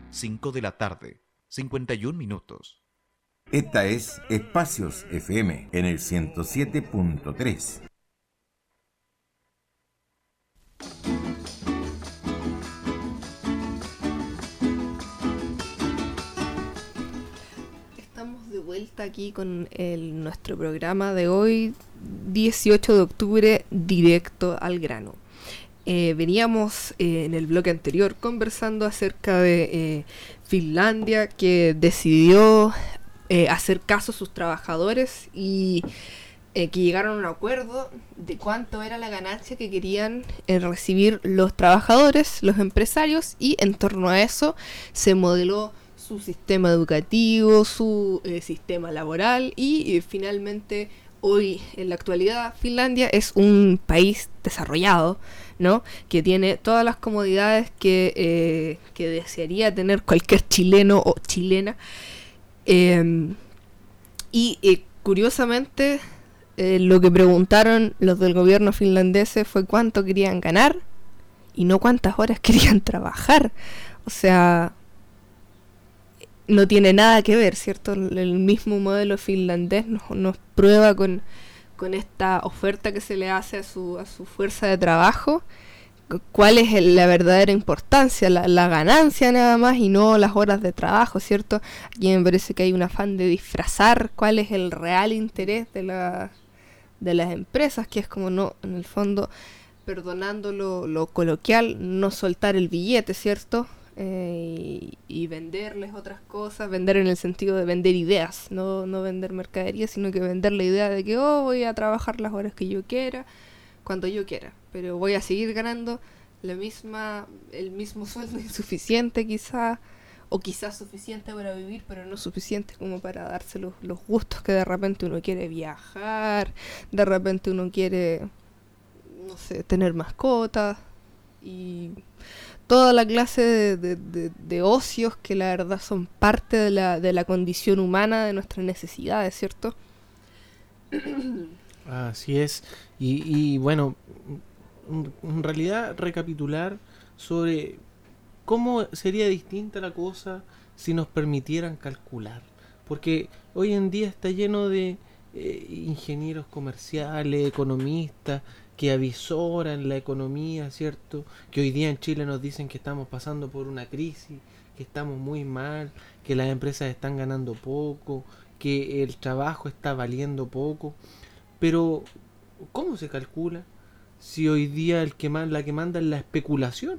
cinco de la tarde, cincuenta y un minutos. Esta es Espacios F M en el ciento siete punto tres. Estamos de vuelta aquí con el, nuestro programa de hoy, dieciocho de octubre, directo al grano. Eh, veníamos eh, en el bloque anterior conversando acerca de eh, Finlandia, que decidió eh, hacer caso a sus trabajadores y eh, que llegaron a un acuerdo de cuánto era la ganancia que querían eh, recibir los trabajadores, los empresarios, y en torno a eso se modeló su sistema educativo, su eh, sistema laboral y eh, finalmente hoy en la actualidad Finlandia es un país desarrollado, ¿no? Que tiene todas las comodidades que, eh, que desearía tener cualquier chileno o chilena. Eh, y eh, curiosamente eh, lo que preguntaron los del gobierno finlandés fue cuánto querían ganar y no cuántas horas querían trabajar. O sea, no tiene nada que ver, ¿cierto? El mismo modelo finlandés nos, nos prueba con, con esta oferta que se le hace a su, a su fuerza de trabajo, cuál es el, la verdadera importancia, la, la ganancia nada más y no las horas de trabajo, ¿cierto? Aquí me parece que hay un afán de disfrazar cuál es el real interés de, la, de las empresas, que es como no, en el fondo, perdonando lo, lo coloquial, no soltar el billete, ¿cierto? Eh, y, y venderles otras cosas, vender en el sentido de vender ideas, no, no vender mercadería, sino que vender la idea de que oh, voy a trabajar las horas que yo quiera, cuando yo quiera, pero voy a seguir ganando la misma, el mismo sueldo insuficiente quizá, o quizás suficiente para vivir, pero no suficiente como para darse los, los gustos que de repente uno quiere viajar, de repente uno quiere, no sé, tener mascotas y toda la clase de, de, de, de ocios que la verdad son parte de la, de la condición humana, de nuestras necesidades, ¿cierto? Así es. Y, y bueno, en realidad recapitular sobre cómo sería distinta la cosa si nos permitieran calcular. Porque hoy en día está lleno de eh, ingenieros comerciales, economistas, que avisoran la economía, ¿cierto? Que hoy día en Chile nos dicen que estamos pasando por una crisis, que estamos muy mal, que las empresas están ganando poco, que el trabajo está valiendo poco. Pero, ¿cómo se calcula si hoy día el que man, la que manda es la especulación?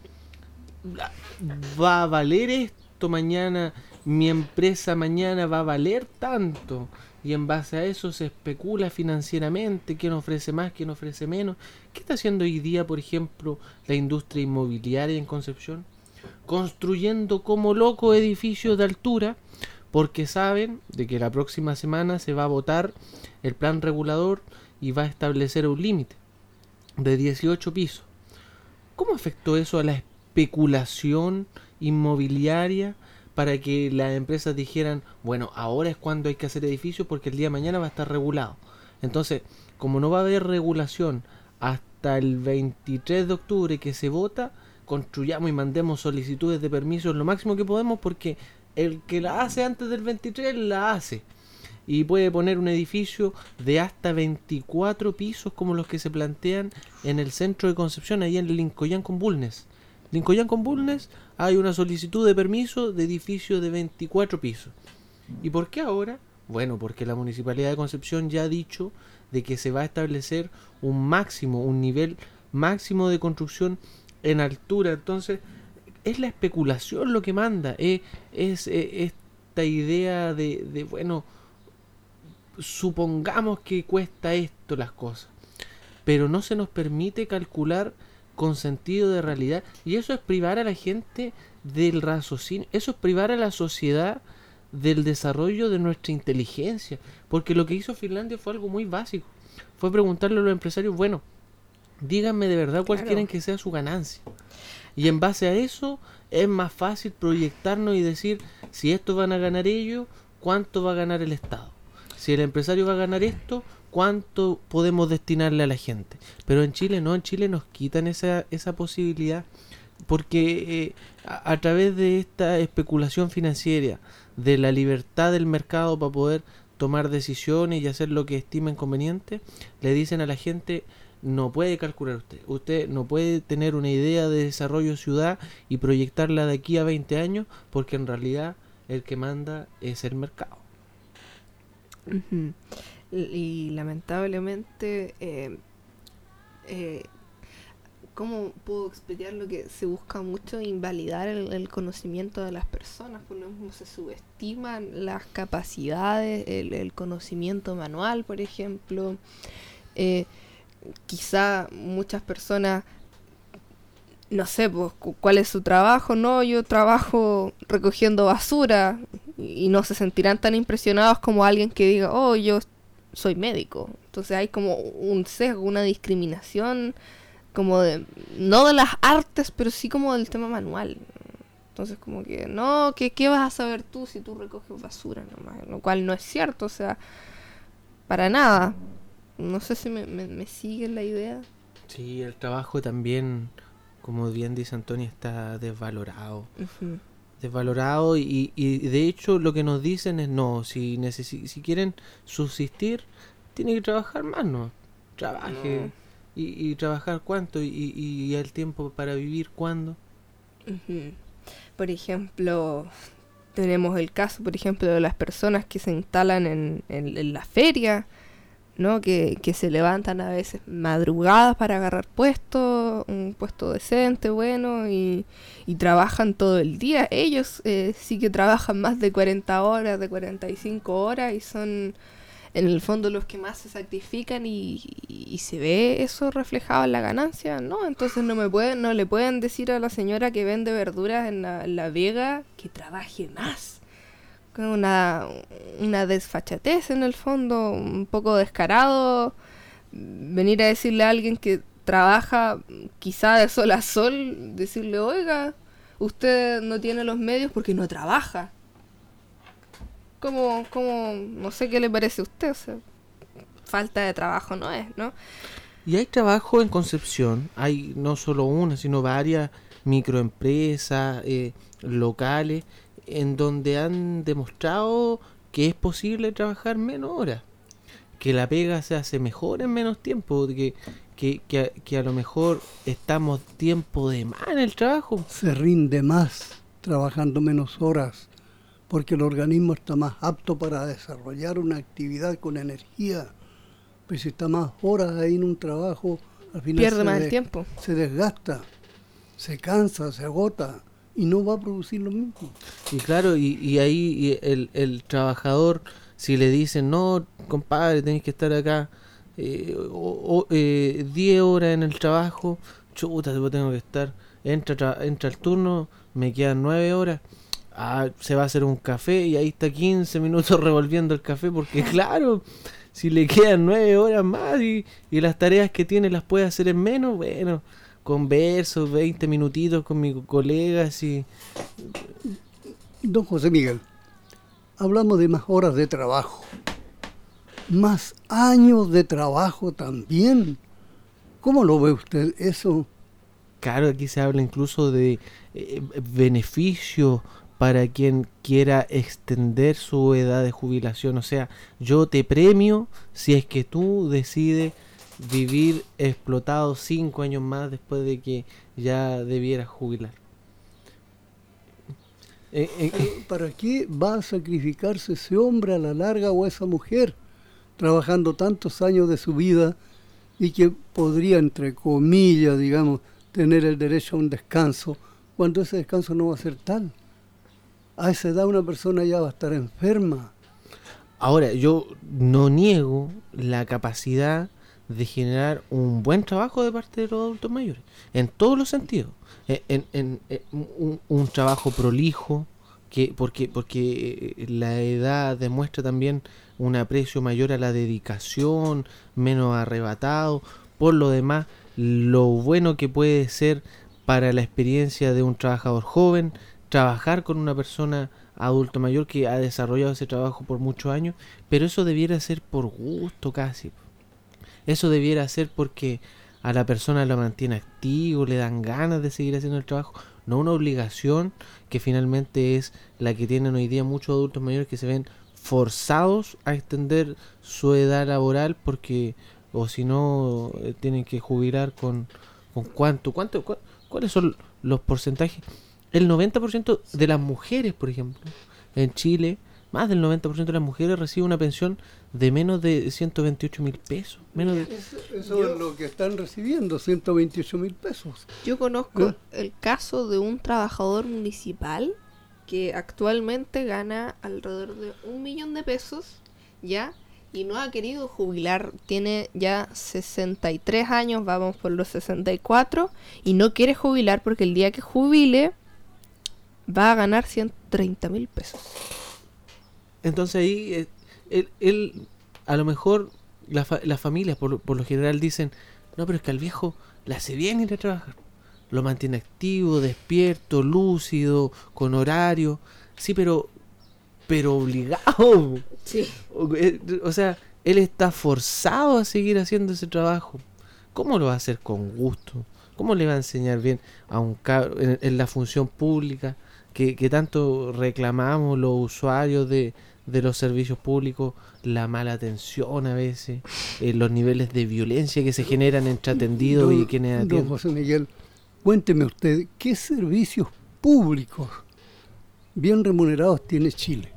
¿Va a valer esto mañana? Mi empresa mañana va a valer tanto. Y en base a eso se especula financieramente, quién ofrece más, quién ofrece menos. ¿Qué está haciendo hoy día, por ejemplo, la industria inmobiliaria en Concepción? Construyendo como loco edificios de altura, porque saben de que la próxima semana se va a votar el plan regulador y va a establecer un límite de dieciocho pisos. ¿Cómo afectó eso a la especulación inmobiliaria? Para que las empresas dijeran, bueno, ahora es cuando hay que hacer edificios porque el día de mañana va a estar regulado. Entonces, como no va a haber regulación hasta el veintitrés de octubre que se vota, construyamos y mandemos solicitudes de permisos lo máximo que podemos, porque el que la hace antes del veintitrés la hace. Y puede poner un edificio de hasta veinticuatro pisos como los que se plantean en el centro de Concepción, ahí en Lincoln con Bulnes. Lincoln con Bulnes hay una solicitud de permiso de edificio de veinticuatro pisos. ¿Y por qué ahora? Bueno, porque la Municipalidad de Concepción ya ha dicho de que se va a establecer un máximo, un nivel máximo de construcción en altura. Entonces, es la especulación lo que manda. Es, es, es esta idea de, de, bueno, supongamos que cuesta esto las cosas, pero no se nos permite calcular con sentido de realidad, y eso es privar a la gente del raciocinio, eso es privar a la sociedad del desarrollo de nuestra inteligencia, porque lo que hizo Finlandia fue algo muy básico, fue preguntarle a los empresarios, bueno, díganme de verdad cuál claro. quieren que sea su ganancia, y en base a eso es más fácil proyectarnos y decir, si esto van a ganar ellos, ¿cuánto va a ganar el Estado? Si el empresario va a ganar esto, ¿cuánto podemos destinarle a la gente? Pero en Chile no, en Chile nos quitan esa, esa posibilidad. porque eh, a, a través de esta especulación financiera, de la libertad del mercado para poder tomar decisiones y hacer lo que estimen conveniente, le dicen a la gente: no puede calcular usted, usted no puede tener una idea de desarrollo de ciudad y proyectarla de aquí a veinte años, porque en realidad el que manda es el mercado. Uh-huh. Y lamentablemente, eh, eh, ¿cómo puedo explicar lo que se busca mucho? Invalidar el, el conocimiento de las personas. Por lo mismo se subestiman las capacidades, el, el conocimiento manual, por ejemplo. Eh, quizá muchas personas, no sé, pues, ¿cuál es su trabajo? No, yo trabajo recogiendo basura, y no se sentirán tan impresionados como alguien que diga: oh, yo soy médico. Entonces hay como un sesgo, una discriminación, como de, no de las artes, pero sí como del tema manual. Entonces como que, no, ¿qué, qué vas a saber tú si tú recoges basura nomás? Lo cual no es cierto, o sea, para nada. No sé si me, me, me sigue la idea. Sí, el trabajo también, como bien dice Antonia, está desvalorado. Uh-huh. Desvalorado y, y de hecho lo que nos dicen es: no, si necesi- si quieren subsistir, tiene que trabajar más, ¿no? Trabaje. No. Y, y trabajar cuánto y, y, y el tiempo para vivir cuándo. Uh-huh. Por ejemplo, tenemos el caso, por ejemplo, de las personas que se instalan en, en, en la feria, ¿no? Que, que se levantan a veces madrugadas para agarrar puestos, un puesto decente, bueno, y, y trabajan todo el día. Ellos eh, sí que trabajan más de cuarenta horas, de cuarenta y cinco horas, y son en el fondo los que más se sacrifican, y, y, y se ve eso reflejado en la ganancia, ¿no? Entonces no me pueden, no le pueden decir a la señora que vende verduras en la, en la Vega que trabaje más. Una, una desfachatez en el fondo, un poco descarado venir a decirle a alguien que trabaja quizá de sol a sol, decirle: oiga, usted no tiene los medios porque no trabaja. Como, como, no sé qué le parece a usted, o sea, falta de trabajo no es, ¿no? Y hay trabajo en Concepción, hay no solo una, sino varias microempresas, eh, locales, en donde han demostrado que es posible trabajar menos horas, que la pega se hace mejor en menos tiempo, que, que, que, a, que a lo mejor estamos tiempo de más en el trabajo. Se rinde más trabajando menos horas, porque el organismo está más apto para desarrollar una actividad con energía. Pues si está más horas ahí en un trabajo, al final pierde más de, el tiempo, se desgasta, se cansa, se agota, y no va a producir lo mismo. Y claro, y, y ahí y el, el trabajador, si le dicen: no, compadre, tenés que estar acá eh, o, o, eh, diez horas en el trabajo, chuta, yo tengo que estar, entra, tra- entra el turno, me quedan nueve horas, ah, se va a hacer un café, y ahí está quince minutos revolviendo el café, porque claro, si le quedan nueve horas más y, y las tareas que tiene las puede hacer en menos, bueno, converso veinte minutitos con mis colegas y... Don José Miguel, hablamos de más horas de trabajo, más años de trabajo también. ¿Cómo lo ve usted eso? Claro, aquí se habla incluso de eh, beneficios para quien quiera extender su edad de jubilación. O sea, yo te premio si es que tú decides vivir explotado cinco años más después de que ya debieras jubilar. Eh, eh, eh. ¿Para qué va a sacrificarse ese hombre a la larga o esa mujer trabajando tantos años de su vida y que podría, entre comillas, digamos, tener el derecho a un descanso, cuando ese descanso no va a ser tal? A esa edad una persona ya va a estar enferma. Ahora, yo no niego la capacidad de generar un buen trabajo de parte de los adultos mayores, en todos los sentidos, en, en, en, en un, un trabajo prolijo, que porque porque la edad demuestra también un aprecio mayor a la dedicación, menos arrebatado. Por lo demás, lo bueno que puede ser para la experiencia de un trabajador joven trabajar con una persona adulto mayor que ha desarrollado ese trabajo por muchos años, pero eso debiera ser por gusto casi. Eso debiera ser porque a la persona lo mantiene activo, le dan ganas de seguir haciendo el trabajo, no una obligación que finalmente es la que tienen hoy día muchos adultos mayores que se ven forzados a extender su edad laboral porque o si no eh, tienen que jubilar con, con cuánto, cuánto, cu- cuáles son los porcentajes. El noventa por ciento de las mujeres, por ejemplo, en Chile, más del noventa por ciento de las mujeres reciben una pensión de menos de ciento veintiocho mil pesos. Menos de... Eso, eso es lo que están recibiendo, ciento veintiocho mil pesos. Yo conozco ¿Eh? el caso de un trabajador municipal que actualmente gana alrededor de un millón de pesos, ¿ya? Y no ha querido jubilar, tiene ya sesenta y tres años, vamos por los sesenta y cuatro, y no quiere jubilar porque el día que jubile va a ganar ciento treinta mil pesos. Entonces ahí, eh, él, él, a lo mejor, la fa- las familias por, lo- por lo general dicen, no, pero es que al viejo le hace bien ir a trabajar. Lo mantiene activo, despierto, lúcido, con horario. Sí, pero, pero obligado. Sí. O, eh, o sea, él está forzado a seguir haciendo ese trabajo. ¿Cómo lo va a hacer con gusto? ¿Cómo le va a enseñar bien a un cabro en, en la función pública que, que tanto reclamamos los usuarios de, de los servicios públicos, la mala atención a veces, eh, los niveles de violencia que se generan entre atendidos Don- y quienes don atienden? José Miguel, cuénteme usted, ¿qué servicios públicos bien remunerados tiene Chile?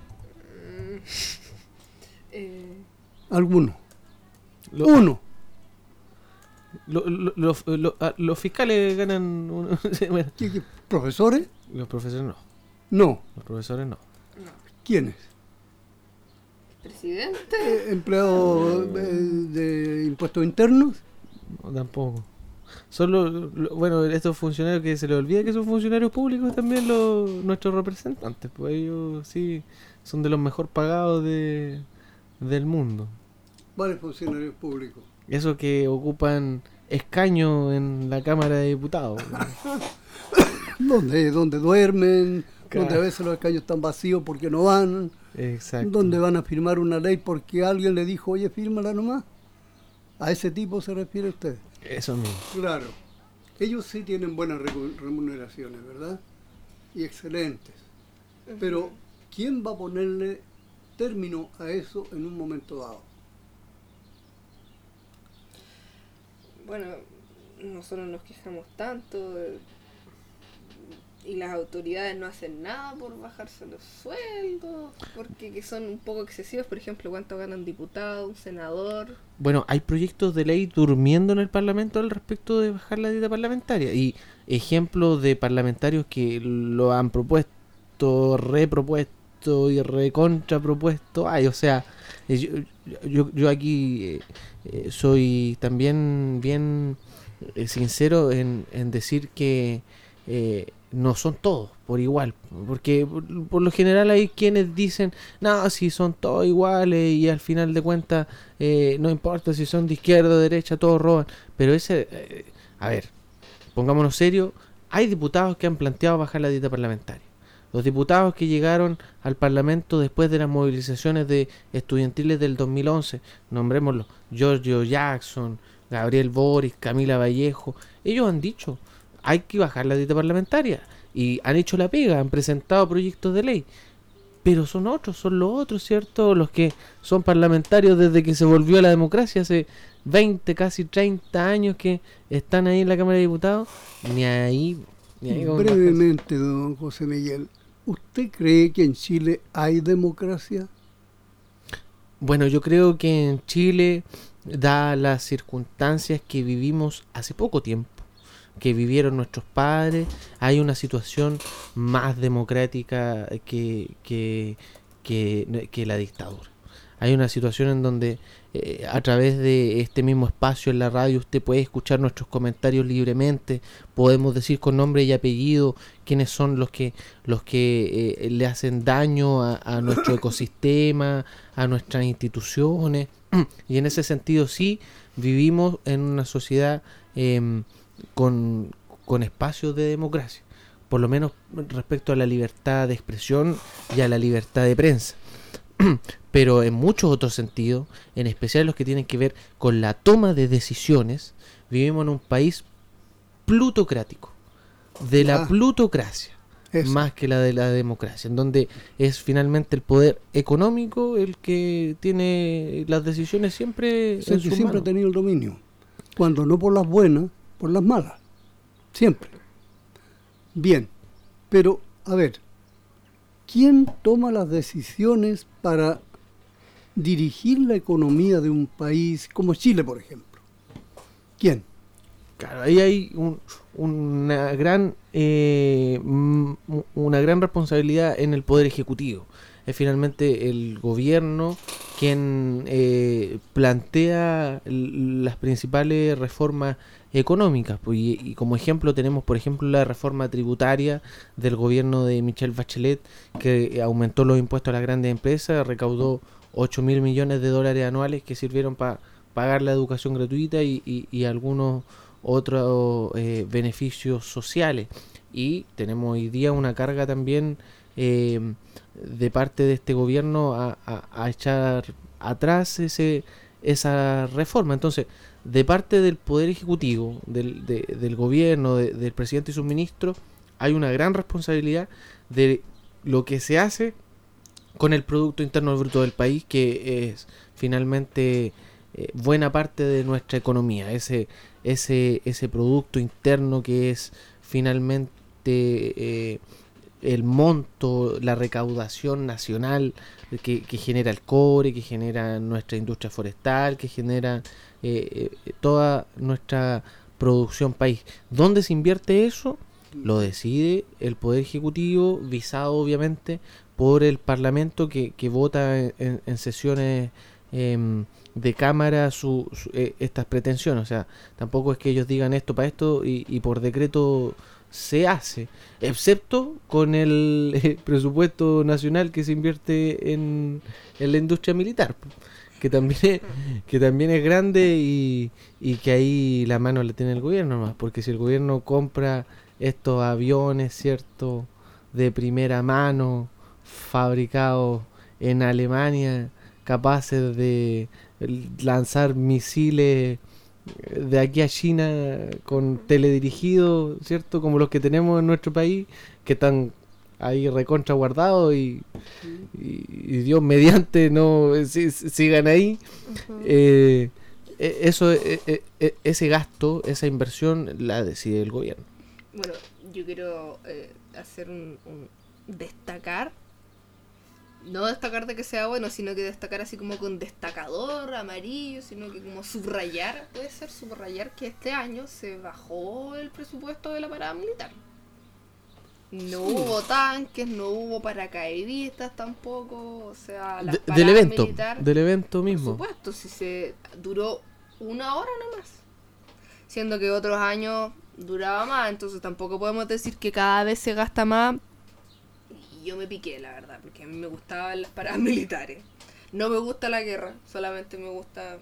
Eh, ¿Alguno? Lo- Uno. lo- lo- lo- lo- ah, los fiscales ganan... uno- bueno, ¿Qué- qué, ¿Profesores? los profesores no. No. Los profesores no. ¿Quiénes? ¿Presidente? Eh, ¿Empleados eh, de impuestos internos? No, tampoco. Solo, lo- bueno, estos funcionarios que se les olvida que son funcionarios públicos también los nuestros representantes, pues ellos sí son de los mejor pagados de, del mundo. ¿Cuáles funcionarios públicos? Esos que ocupan escaños en la Cámara de Diputados. Donde, donde duermen, Claro. donde a veces los escaños están vacíos porque no van, Exacto. donde van a firmar una ley porque alguien le dijo, oye, fírmala nomás. ¿A ese tipo se refiere usted? Eso mismo. Claro. Ellos sí tienen buenas recu- remuneraciones, ¿verdad? Y excelentes. Pero, ¿quién va a ponerle término a eso en un momento dado? Bueno, nosotros nos quejamos tanto eh, y las autoridades no hacen nada por bajarse los sueldos, porque que son un poco excesivos. Por ejemplo, ¿cuánto gana un diputado, un senador? Bueno, hay proyectos de ley durmiendo en el Parlamento al respecto de bajar la dieta parlamentaria. Y ejemplos de parlamentarios que lo han propuesto, repropuesto y recontrapropuesto. Ay, o sea, eh, yo, yo, yo aquí eh, eh, soy también bien eh, sincero en, en decir que eh, no son todos por igual, porque por, por lo general hay quienes dicen, no, si son todos iguales y al final de cuentas eh, no importa si son de izquierda o derecha, todos roban, pero ese, eh, a ver, pongámonos serios, hay diputados que han planteado bajar la dieta parlamentaria. Los diputados que llegaron al Parlamento después de las movilizaciones de estudiantiles del dos mil once, nombrémoslo, Giorgio Jackson, Gabriel Boric, Camila Vallejo, ellos han dicho, hay que bajar la dieta parlamentaria y han hecho la pega, han presentado proyectos de ley, pero son otros, son los otros, ¿cierto? Los que son parlamentarios desde que se volvió a la democracia hace veinte, casi treinta años que están ahí en la Cámara de Diputados, ni ahí, ni ahí con Brevemente, don José Miguel, ¿usted cree que en Chile hay democracia? Bueno, yo creo que en Chile, da las circunstancias que vivimos hace poco tiempo, que vivieron nuestros padres, hay una situación más democrática que, que, que, que la dictadura. Hay una situación en donde eh, a través de este mismo espacio en la radio usted puede escuchar nuestros comentarios libremente, podemos decir con nombre y apellido quiénes son los que los que eh, le hacen daño a, a nuestro ecosistema, a nuestras instituciones, y en ese sentido sí vivimos en una sociedad eh, con, con espacios de democracia, por lo menos respecto a la libertad de expresión y a la libertad de prensa. pero en muchos otros sentidos, en especial los que tienen que ver con la toma de decisiones, vivimos en un país plutocrático, de la Ah, plutocracia, eso. más que la de la democracia, en donde es finalmente el poder económico el que tiene las decisiones siempre Es el en que sus siempre ha manos. tenido el dominio. Cuando no por las buenas, por las malas. Siempre. Bien, pero a ver, ¿quién toma las decisiones para dirigir la economía de un país como Chile, por ejemplo? ¿Quién? Claro, ahí hay un- una gran eh, mm, una gran responsabilidad en el poder ejecutivo. Es finalmente el gobierno quien eh, plantea l- las principales reformas económicas. Pues, y, y como ejemplo tenemos, por ejemplo, la reforma tributaria del gobierno de Michelle Bachelet, que aumentó los impuestos a las grandes empresas, recaudó ocho mil millones de dólares anuales que sirvieron para pagar la educación gratuita y, y, y algunos otros eh, beneficios sociales. Y tenemos hoy día una carga también eh, de parte de este gobierno a, a, a echar atrás ese esa reforma. Entonces, de parte del poder ejecutivo, del, de, del gobierno, de, del presidente y sus ministros, hay una gran responsabilidad de lo que se hace con el Producto Interno Bruto del país, que es finalmente eh, buena parte de nuestra economía, ese ese ese producto interno que es finalmente eh, el monto, la recaudación nacional que, que genera el cobre, que genera nuestra industria forestal, que genera eh, eh, toda nuestra producción país. ¿Dónde se invierte eso? Lo decide el Poder Ejecutivo, visado obviamente por el Parlamento que, que vota en, en sesiones eh, de Cámara su, su, eh, estas pretensiones. O sea, tampoco es que ellos digan esto para esto y, y por decreto se hace, excepto con el eh, presupuesto nacional que se invierte en, en la industria militar, que también es, que también es grande y, y que ahí la mano la tiene el gobierno más, porque si el gobierno compra estos aviones, cierto, de primera mano, fabricados en Alemania, capaces de lanzar misiles de aquí a China con teledirigidos, ¿cierto? Como los que tenemos en nuestro país, que están ahí recontra guardados y, y, y Dios mediante no si, sigan ahí. Uh-huh. eh, eso, eh, eh, ese gasto, esa inversión la decide el gobierno. Bueno, yo quiero eh, hacer un, un destacar, no destacar de que sea bueno, sino que destacar así como con destacador amarillo, sino que como subrayar, puede ser subrayar que este año se bajó el presupuesto de la parada militar. No hubo tanques, no hubo paracaidistas tampoco, o sea, la de, parada del evento, militar, del evento mismo. Por supuesto, si se duró una hora nomás, siendo que otros años duraba más, entonces tampoco podemos decir que cada vez se gasta más. Y yo me piqué, la verdad, porque a mí me gustaban las paradas militares. No me gusta la guerra, solamente me gusta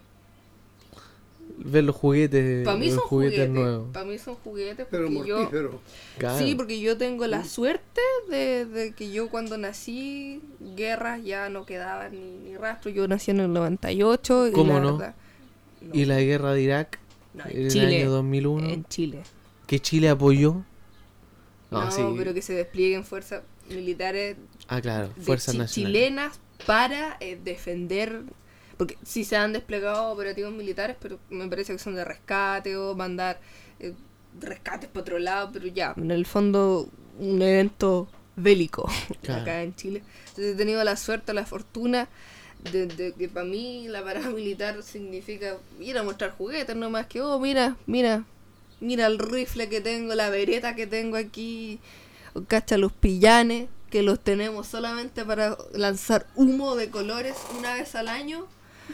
ver los juguetes. Para mí los son juguetes, juguetes, nuevos. para mí son juguetes, Pero porque yo, mortífero. Claro. sí, porque yo tengo la suerte de, de que yo cuando nací, guerras ya no quedaban ni, ni rastro. Yo nací en el noventa y ocho. ¿Cómo y la no? verdad, no? ¿Y la guerra de Irak? No, en en el Chile, año dos mil uno. en Chile. ¿Que Chile apoyó? No, Ah, sí. pero que se desplieguen fuerzas militares Ah, claro, de fuerzas chi- nacionales. chilenas para eh, defender, porque sí se han desplegado operativos militares, pero me parece que son de rescate o mandar eh, rescates para otro lado, pero ya, en el fondo un evento bélico Claro. acá en Chile. Entonces he tenido la suerte, la fortuna de, de que para mí la parada militar significa ir a mostrar juguetes, no más que, oh, mira, mira, mira el rifle que tengo, la vereta que tengo aquí, o cacha los pillanes, que los tenemos solamente para lanzar humo de colores una vez al año.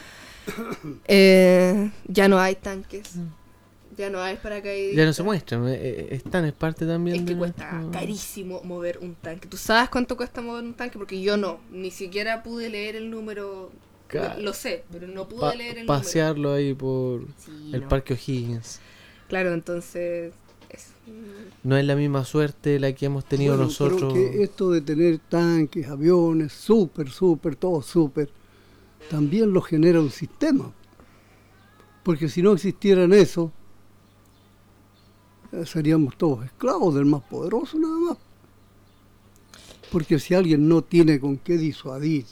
Eh, ya no hay tanques, ya no hay paracaidistas. Ya no se muestran, eh, eh, están, es parte también Es que de cuesta nuestro- carísimo mover un tanque. ¿Tú sabes cuánto cuesta mover un tanque? Porque yo no, ni siquiera pude leer el número. Claro. Lo sé, pero no pude Pa- leer el pasearlo ahí por Sí, el no. Parque O'Higgins. número. Claro, entonces Es, No es la misma suerte la que hemos tenido Bueno, nosotros. pero que esto de tener tanques, aviones, súper, súper, todo súper, también lo genera un sistema. Porque si no existieran eso, eh, seríamos todos esclavos del más poderoso nada más. Porque si alguien no tiene con qué disuadir,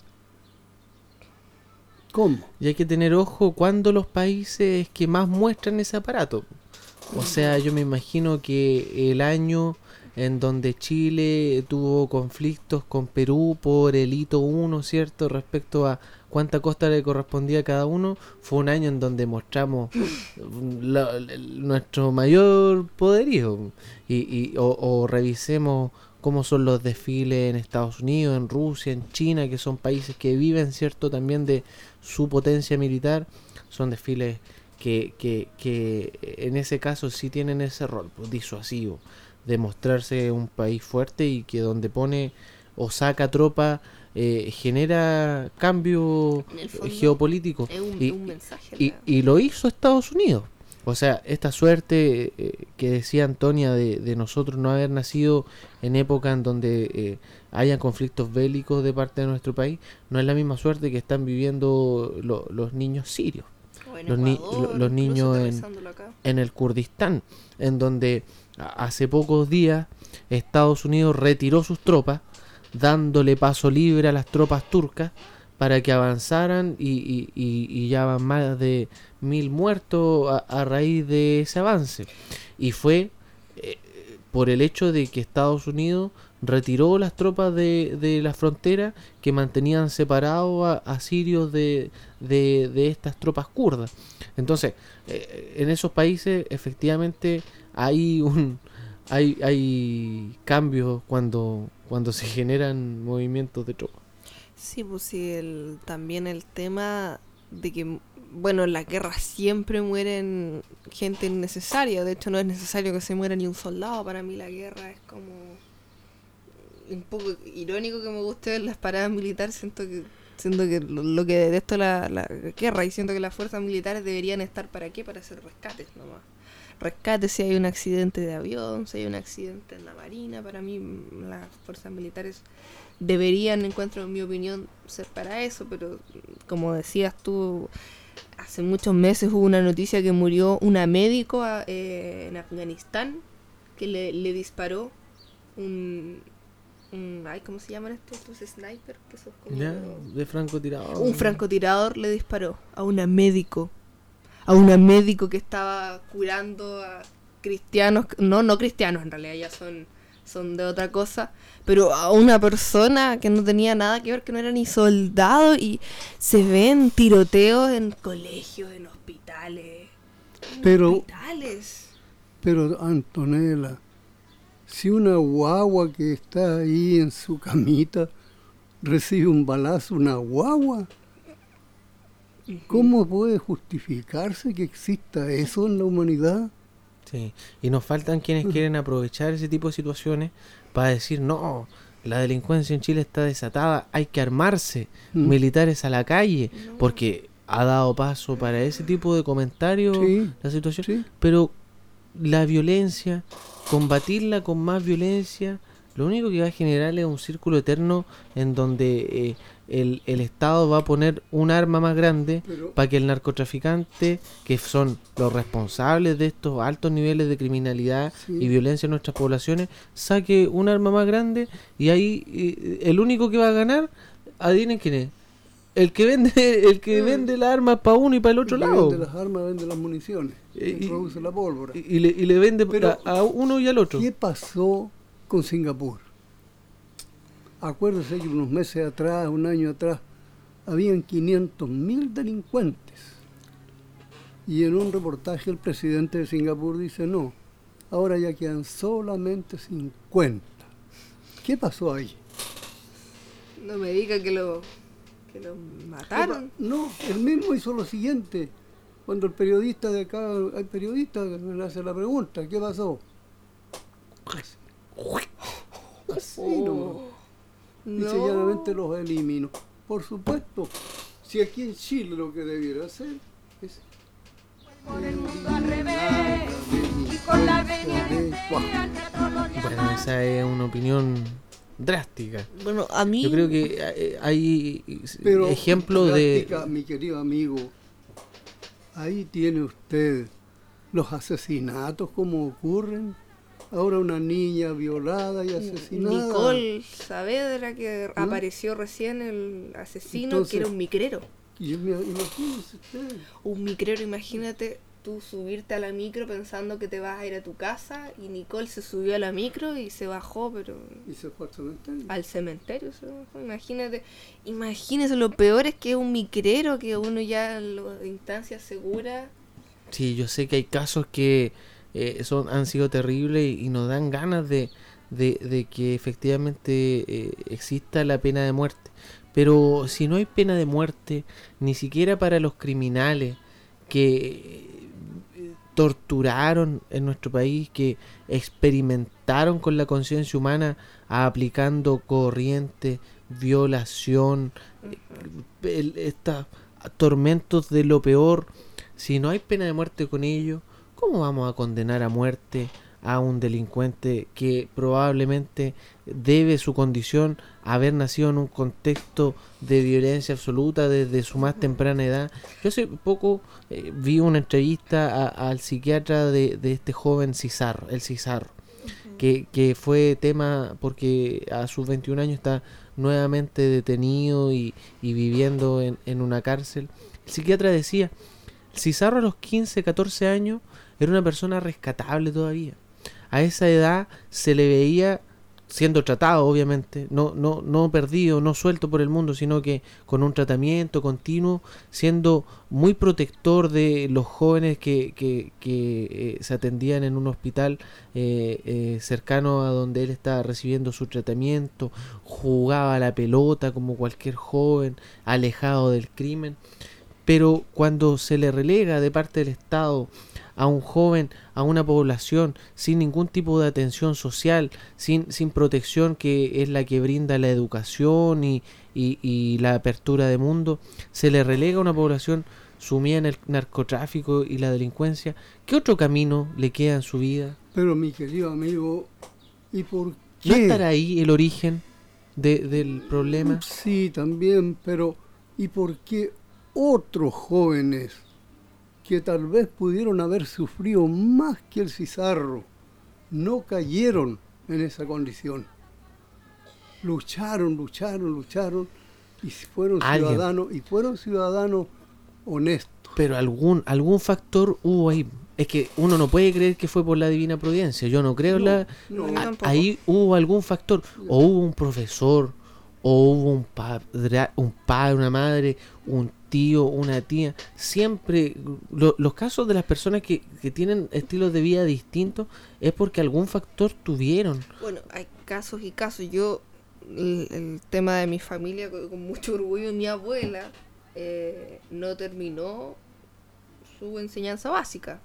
¿cómo? Y hay que tener ojo cuando los países que más muestran ese aparato. O sea, yo me imagino que el año en donde Chile tuvo conflictos con Perú por el hito uno, ¿cierto? Respecto a cuánta costa le correspondía a cada uno, fue un año en donde mostramos la, la, nuestro mayor poderío. Y, y, o, o revisemos cómo son los desfiles en Estados Unidos, en Rusia, en China, que son países que viven, ¿cierto?, también de su potencia militar. Son desfiles que, que, que en ese caso sí tienen ese rol, pues, disuasivo, de mostrarse un país fuerte y que donde pone o saca tropa eh, genera cambio geopolítico. Es un, y, un mensaje, y, y lo hizo Estados Unidos. O sea, esta suerte eh, que decía Antonia de, de nosotros no haber nacido en época en donde eh, hayan conflictos bélicos de parte de nuestro país, no es la misma suerte que están viviendo lo, los niños sirios. En los, ni, Ecuador, lo, los niños en, en el Kurdistán, en donde hace pocos días Estados Unidos retiró sus tropas, dándole paso libre a las tropas turcas para que avanzaran y, y, y, y ya van más de mil muertos a, a raíz de ese avance. Y fue eh, por el hecho de que Estados Unidos retiró las tropas de, de la frontera que mantenían separados a, a sirios de, de, de estas tropas kurdas. Entonces, eh, en esos países efectivamente hay un hay, hay cambios cuando, cuando se generan movimientos de tropas. Sí, pues sí, el, también el tema de que, bueno, en la guerra siempre mueren gente innecesaria. De hecho, no es necesario que se muera ni un soldado. Para mí la guerra es como un poco irónico que me guste ver las paradas militares. Siento que siento que lo, lo que de esto la, la guerra, y siento que las fuerzas militares deberían estar ¿para qué? Para hacer rescates nomás. Rescates si hay un accidente de avión, si hay un accidente en la marina. Para mí las fuerzas militares deberían, encuentro en mi opinión, ser para eso, pero como decías tú, hace muchos meses hubo una noticia que murió una médico eh, en Afganistán, que le, le disparó un, un ay, ¿cómo se llaman estos? Estos sniper, que son como ya, de francotirador. Un francotirador le disparó a una médico, a una médico que estaba curando a cristianos, no, no cristianos en realidad, ya son son de otra cosa, pero a una persona que no tenía nada que ver, que no era ni soldado, y se ven tiroteos en colegios, en hospitales. En pero, hospitales. Pero, Antonella, si una guagua que está ahí en su camita recibe un balazo, una guagua, ¿cómo puede justificarse que exista eso en la humanidad? Sí, y nos faltan quienes quieren aprovechar ese tipo de situaciones para decir, no, la delincuencia en Chile está desatada, hay que armarse, mm. militares a la calle, no. porque ha dado paso para ese tipo de comentarios sí, la situación, sí. Pero la violencia, combatirla con más violencia, lo único que va a generar es un círculo eterno en donde eh, el, el Estado va a poner un arma más grande para que el narcotraficante, que son los responsables de estos altos niveles de criminalidad sí. y violencia en nuestras poblaciones, saque un arma más grande y ahí eh, el único que va a ganar, adivinen quién es, el que vende el que sí. vende las armas para uno y para el otro el que lado. Vende las armas, vende las municiones, y, produce la pólvora. Y, y, le, y le vende a, a uno y al otro. ¿Qué pasó con Singapur? Acuérdese que unos meses atrás, un año atrás, habían quinientos mil delincuentes. Y en un reportaje el presidente de Singapur dice, no, ahora ya quedan solamente cincuenta. ¿Qué pasó ahí? No me diga que lo, que lo mataron. No, él mismo hizo lo siguiente. Cuando el periodista de acá, el periodista le hace la pregunta, ¿qué pasó? Así no. Y no. sencillamente los elimino. Por supuesto, si aquí en Chile lo que debiera hacer es por el mundo al revés y con la venia esa es una opinión drástica. Bueno, a mí... Yo creo que hay Pero, ejemplos drástica, de... mi querido amigo, ahí tiene usted los asesinatos como ocurren. Ahora una niña violada y asesinada. Nicole Saavedra, que ¿no? apareció recién, el asesino, Entonces, que era un micrero. Y imagínese usted. Un micrero, imagínate tú subirte a la micro pensando que te vas a ir a tu casa, y Nicole se subió a la micro y se bajó, pero... Y se fue al cementerio. Al cementerio, se bajó. Imagínate, imagínese, lo peor es que es un micrero, que uno ya en la instancia segura... Sí, yo sé que hay casos que eh, son han sido terribles y, y nos dan ganas de, de, de que efectivamente eh, exista la pena de muerte. Pero si no hay pena de muerte, ni siquiera para los criminales que torturaron en nuestro país, que experimentaron con la conciencia humana aplicando corrientes, violación, uh-huh. estos tormentos de lo peor. Si no hay pena de muerte con ellos, ¿cómo vamos a condenar a muerte a un delincuente que probablemente debe su condición a haber nacido en un contexto de violencia absoluta desde su más temprana edad? Yo hace poco eh, vi una entrevista a, al psiquiatra de, de este joven Cizarro, el Cizarro, uh-huh. que, que fue tema porque a sus veintiún años está nuevamente detenido y, y viviendo en, en una cárcel. El psiquiatra decía, Cizarro a los quince, catorce años era una persona rescatable todavía. A esa edad se le veía siendo tratado, obviamente, no, no, no perdido, no suelto por el mundo, sino que con un tratamiento continuo, siendo muy protector de los jóvenes que, que, que eh, se atendían en un hospital eh, eh, cercano a donde él estaba recibiendo su tratamiento, jugaba a la pelota como cualquier joven, alejado del crimen. Pero cuando se le relega de parte del Estado a un joven, a una población sin ningún tipo de atención social, sin, sin protección que es la que brinda la educación y, y, y la apertura de mundo, se le relega a una población sumida en el narcotráfico y la delincuencia, ¿qué otro camino le queda en su vida? Pero mi querido amigo, ¿y por qué? ¿No estará ahí el origen de, del problema? Sí, también, pero ¿y por qué otros jóvenes que tal vez pudieron haber sufrido más que el Cizarro no cayeron en esa condición? Lucharon, lucharon, lucharon y fueron ¿Alguien? ciudadanos y fueron ciudadanos honestos. Pero algún algún factor hubo ahí. Es que uno no puede creer que fue por la divina providencia. Yo no creo no, la no, a, ahí hubo algún factor, o hubo un profesor, o hubo un padre, un padre, una madre, un tío, una tía. Siempre lo, los casos de las personas que, que tienen estilos de vida distintos es porque algún factor tuvieron. Bueno, hay casos y casos. Yo, el, el tema de mi familia, con, con mucho orgullo, mi abuela eh, no terminó su enseñanza básica.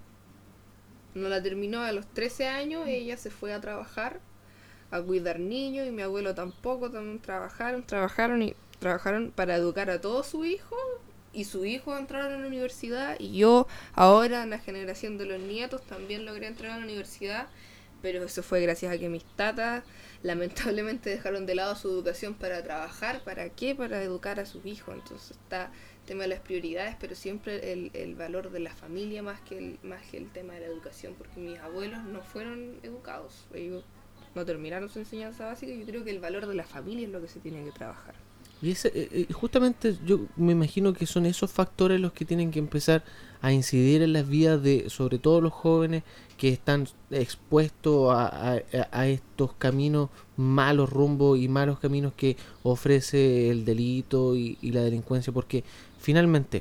No la terminó a los trece años, ella se fue a trabajar, a cuidar niños, y mi abuelo tampoco, también trabajaron, trabajaron y trabajaron para educar a todos sus hijos, y sus hijos entraron a la universidad, y yo ahora en la generación de los nietos también logré entrar a la universidad, pero eso fue gracias a que mis tatas lamentablemente dejaron de lado su educación para trabajar. ¿Para qué? Para educar a sus hijos. Entonces está el tema de las prioridades, pero siempre el, el valor de la familia más que el, más que el tema de la educación, porque mis abuelos no fueron educados, ellos no terminaron su enseñanza básica, y yo creo que el valor de la familia es lo que se tiene que trabajar. Y ese, eh, justamente yo me imagino que son esos factores los que tienen que empezar a incidir en las vidas de, sobre todo los jóvenes que están expuestos a, a, a estos caminos, malos rumbos y malos caminos que ofrece el delito y, y la delincuencia, porque finalmente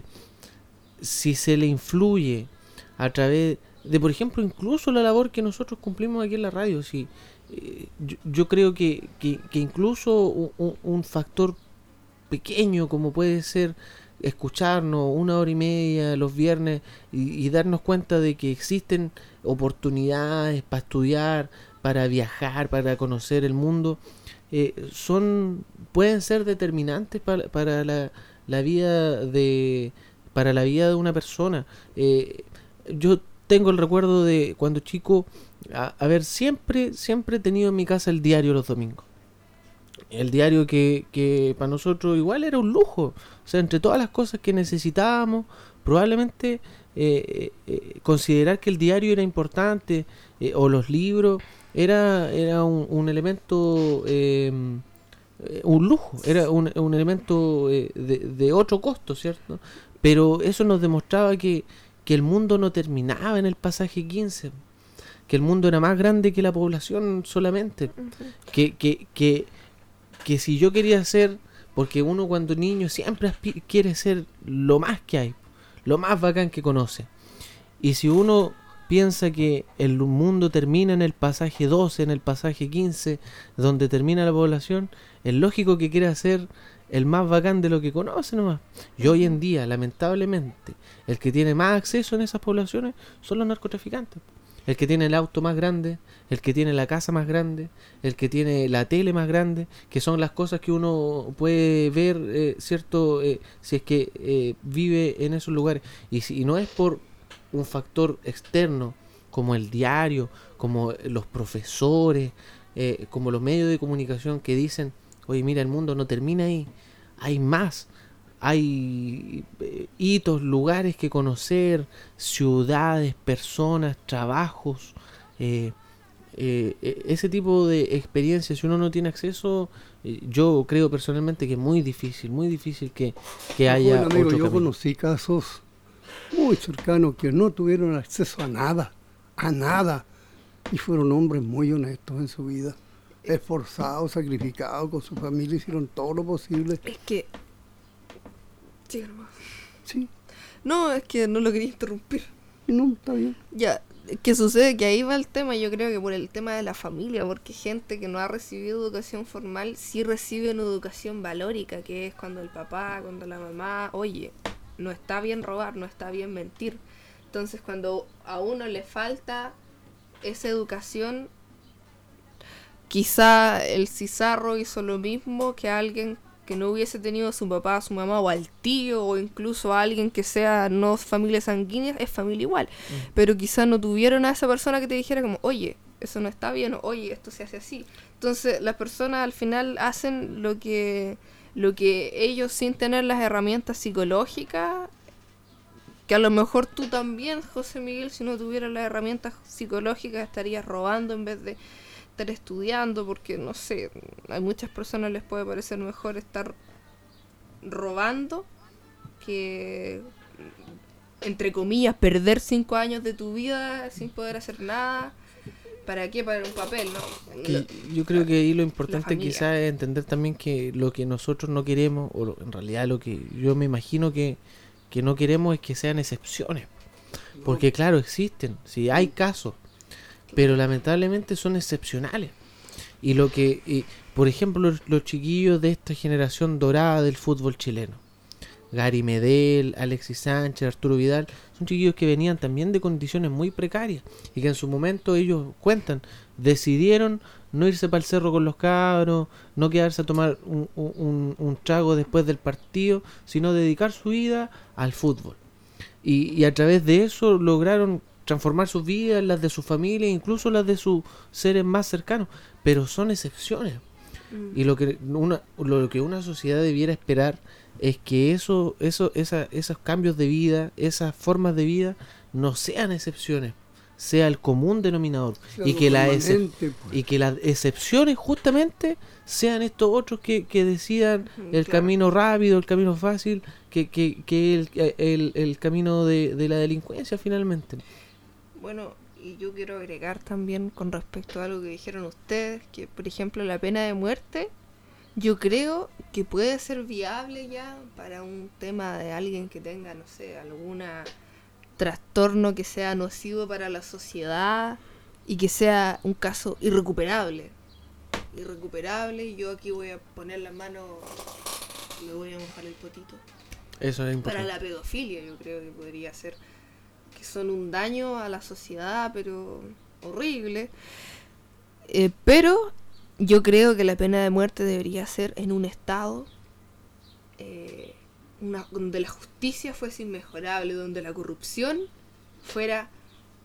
si se le influye a través de, por ejemplo, incluso la labor que nosotros cumplimos aquí en la radio, si, eh, yo, yo creo que, que, que incluso un, un factor pequeño como puede ser escucharnos una hora y media los viernes y, y darnos cuenta de que existen oportunidades para estudiar, para viajar, para conocer el mundo, eh, son pueden ser determinantes para, para la, la vida de para la vida de una persona. Eh, yo tengo el recuerdo de cuando chico a, haber siempre, siempre tenido en mi casa el diario los domingos. El diario que, que para nosotros igual era un lujo. O sea, entre todas las cosas que necesitábamos, probablemente eh, eh, considerar que el diario era importante eh, o los libros era, era un, un elemento, eh, un lujo, era un, un elemento eh, de, de otro costo, ¿cierto? Pero eso nos demostraba que, que el mundo no terminaba en el pasaje quince, que el mundo era más grande que la población solamente, que, que, que, que si yo quería ser, porque uno cuando niño siempre aspi- quiere ser lo más que hay, lo más bacán que conoce, y si uno piensa que el mundo termina en el pasaje doce, en el pasaje quince, donde termina la población, es lógico que quiera ser el más bacán de lo que conoce nomás. Y hoy en día, lamentablemente, el que tiene más acceso en esas poblaciones son los narcotraficantes. El que tiene el auto más grande, el que tiene la casa más grande, el que tiene la tele más grande, que son las cosas que uno puede ver, eh, cierto, eh, si es que eh, vive en esos lugares. Y si y no es por un factor externo, como el diario, como los profesores, eh, como los medios de comunicación que dicen, oye, mira, el mundo no termina ahí, hay más, hay eh, hitos, lugares que conocer, ciudades, personas, trabajos, eh, eh, ese tipo de experiencias. Si uno no tiene acceso, eh, yo creo personalmente que es muy difícil, muy difícil que, que haya bueno, amigo, otro yo camino. conocí casos muy cercanos que no tuvieron acceso a nada, a nada, y fueron hombres muy honestos en su vida, esforzados, sacrificados con su familia, hicieron todo lo posible. Es que... Sí, hermano. Sí. No, es que no lo quería interrumpir. No, está bien. Ya, ¿qué sucede? Que ahí va el tema, yo creo que por el tema de la familia, porque gente que no ha recibido educación formal sí recibe una educación valórica, que es cuando el papá, cuando la mamá, oye, no está bien robar, no está bien mentir. Entonces cuando a uno le falta esa educación, quizá el cizarro hizo lo mismo que alguien que no hubiese tenido a su papá, a su mamá, o al tío, o incluso a alguien que sea no familia sanguínea, es familia igual. Mm. Pero quizá no tuvieron a esa persona que te dijera como, oye, eso no está bien, o oye, esto se hace así. Entonces las personas al final hacen lo que, lo que ellos, sin tener las herramientas psicológicas, que a lo mejor tú también, José Miguel, si no tuvieras las herramientas psicológicas estarías robando en vez de estar estudiando, porque no sé, a muchas personas les puede parecer mejor estar robando que, entre comillas, perder cinco años de tu vida sin poder hacer nada. ¿Para qué? Para un papel, ¿no? Que yo creo que ahí lo importante quizás es entender también que lo que nosotros no queremos, o lo, en realidad lo que yo me imagino que, que no queremos es que sean excepciones, porque claro, existen, sí hay casos, pero lamentablemente son excepcionales. Y lo que, y, por ejemplo, los, los chiquillos de esta generación dorada del fútbol chileno, Gary Medel, Alexis Sánchez, Arturo Vidal, son chiquillos que venían también de condiciones muy precarias y que en su momento ellos cuentan, decidieron no irse para el cerro con los cabros, no quedarse a tomar un, un, un trago después del partido, sino dedicar su vida al fútbol. Y, y a través de eso lograron transformar sus vidas, las de su familia, incluso las de sus seres más cercanos, pero son excepciones. Mm. Y lo que una lo que una sociedad debiera esperar es que eso eso esa, esos cambios de vida, esas formas de vida no sean excepciones, sea el común denominador, y que, la excep- pues. y que las excepciones justamente sean estos otros que, que decidan el claro. camino rápido, el camino fácil, que que, que el, el, el camino de, de la delincuencia finalmente. Bueno, y yo quiero agregar también con respecto a algo que dijeron ustedes, que por ejemplo la pena de muerte, yo creo que puede ser viable ya para un tema de alguien que tenga, no sé, alguna trastorno que sea nocivo para la sociedad y que sea un caso irrecuperable. Irrecuperable, y yo aquí voy a poner la mano, me voy a mojar el potito. Eso es importante. Para la pedofilia yo creo que podría ser, que son un daño a la sociedad, pero horrible. Eh, pero yo creo que la pena de muerte debería ser en un estado eh, una, donde la justicia fuese inmejorable, donde la corrupción fuera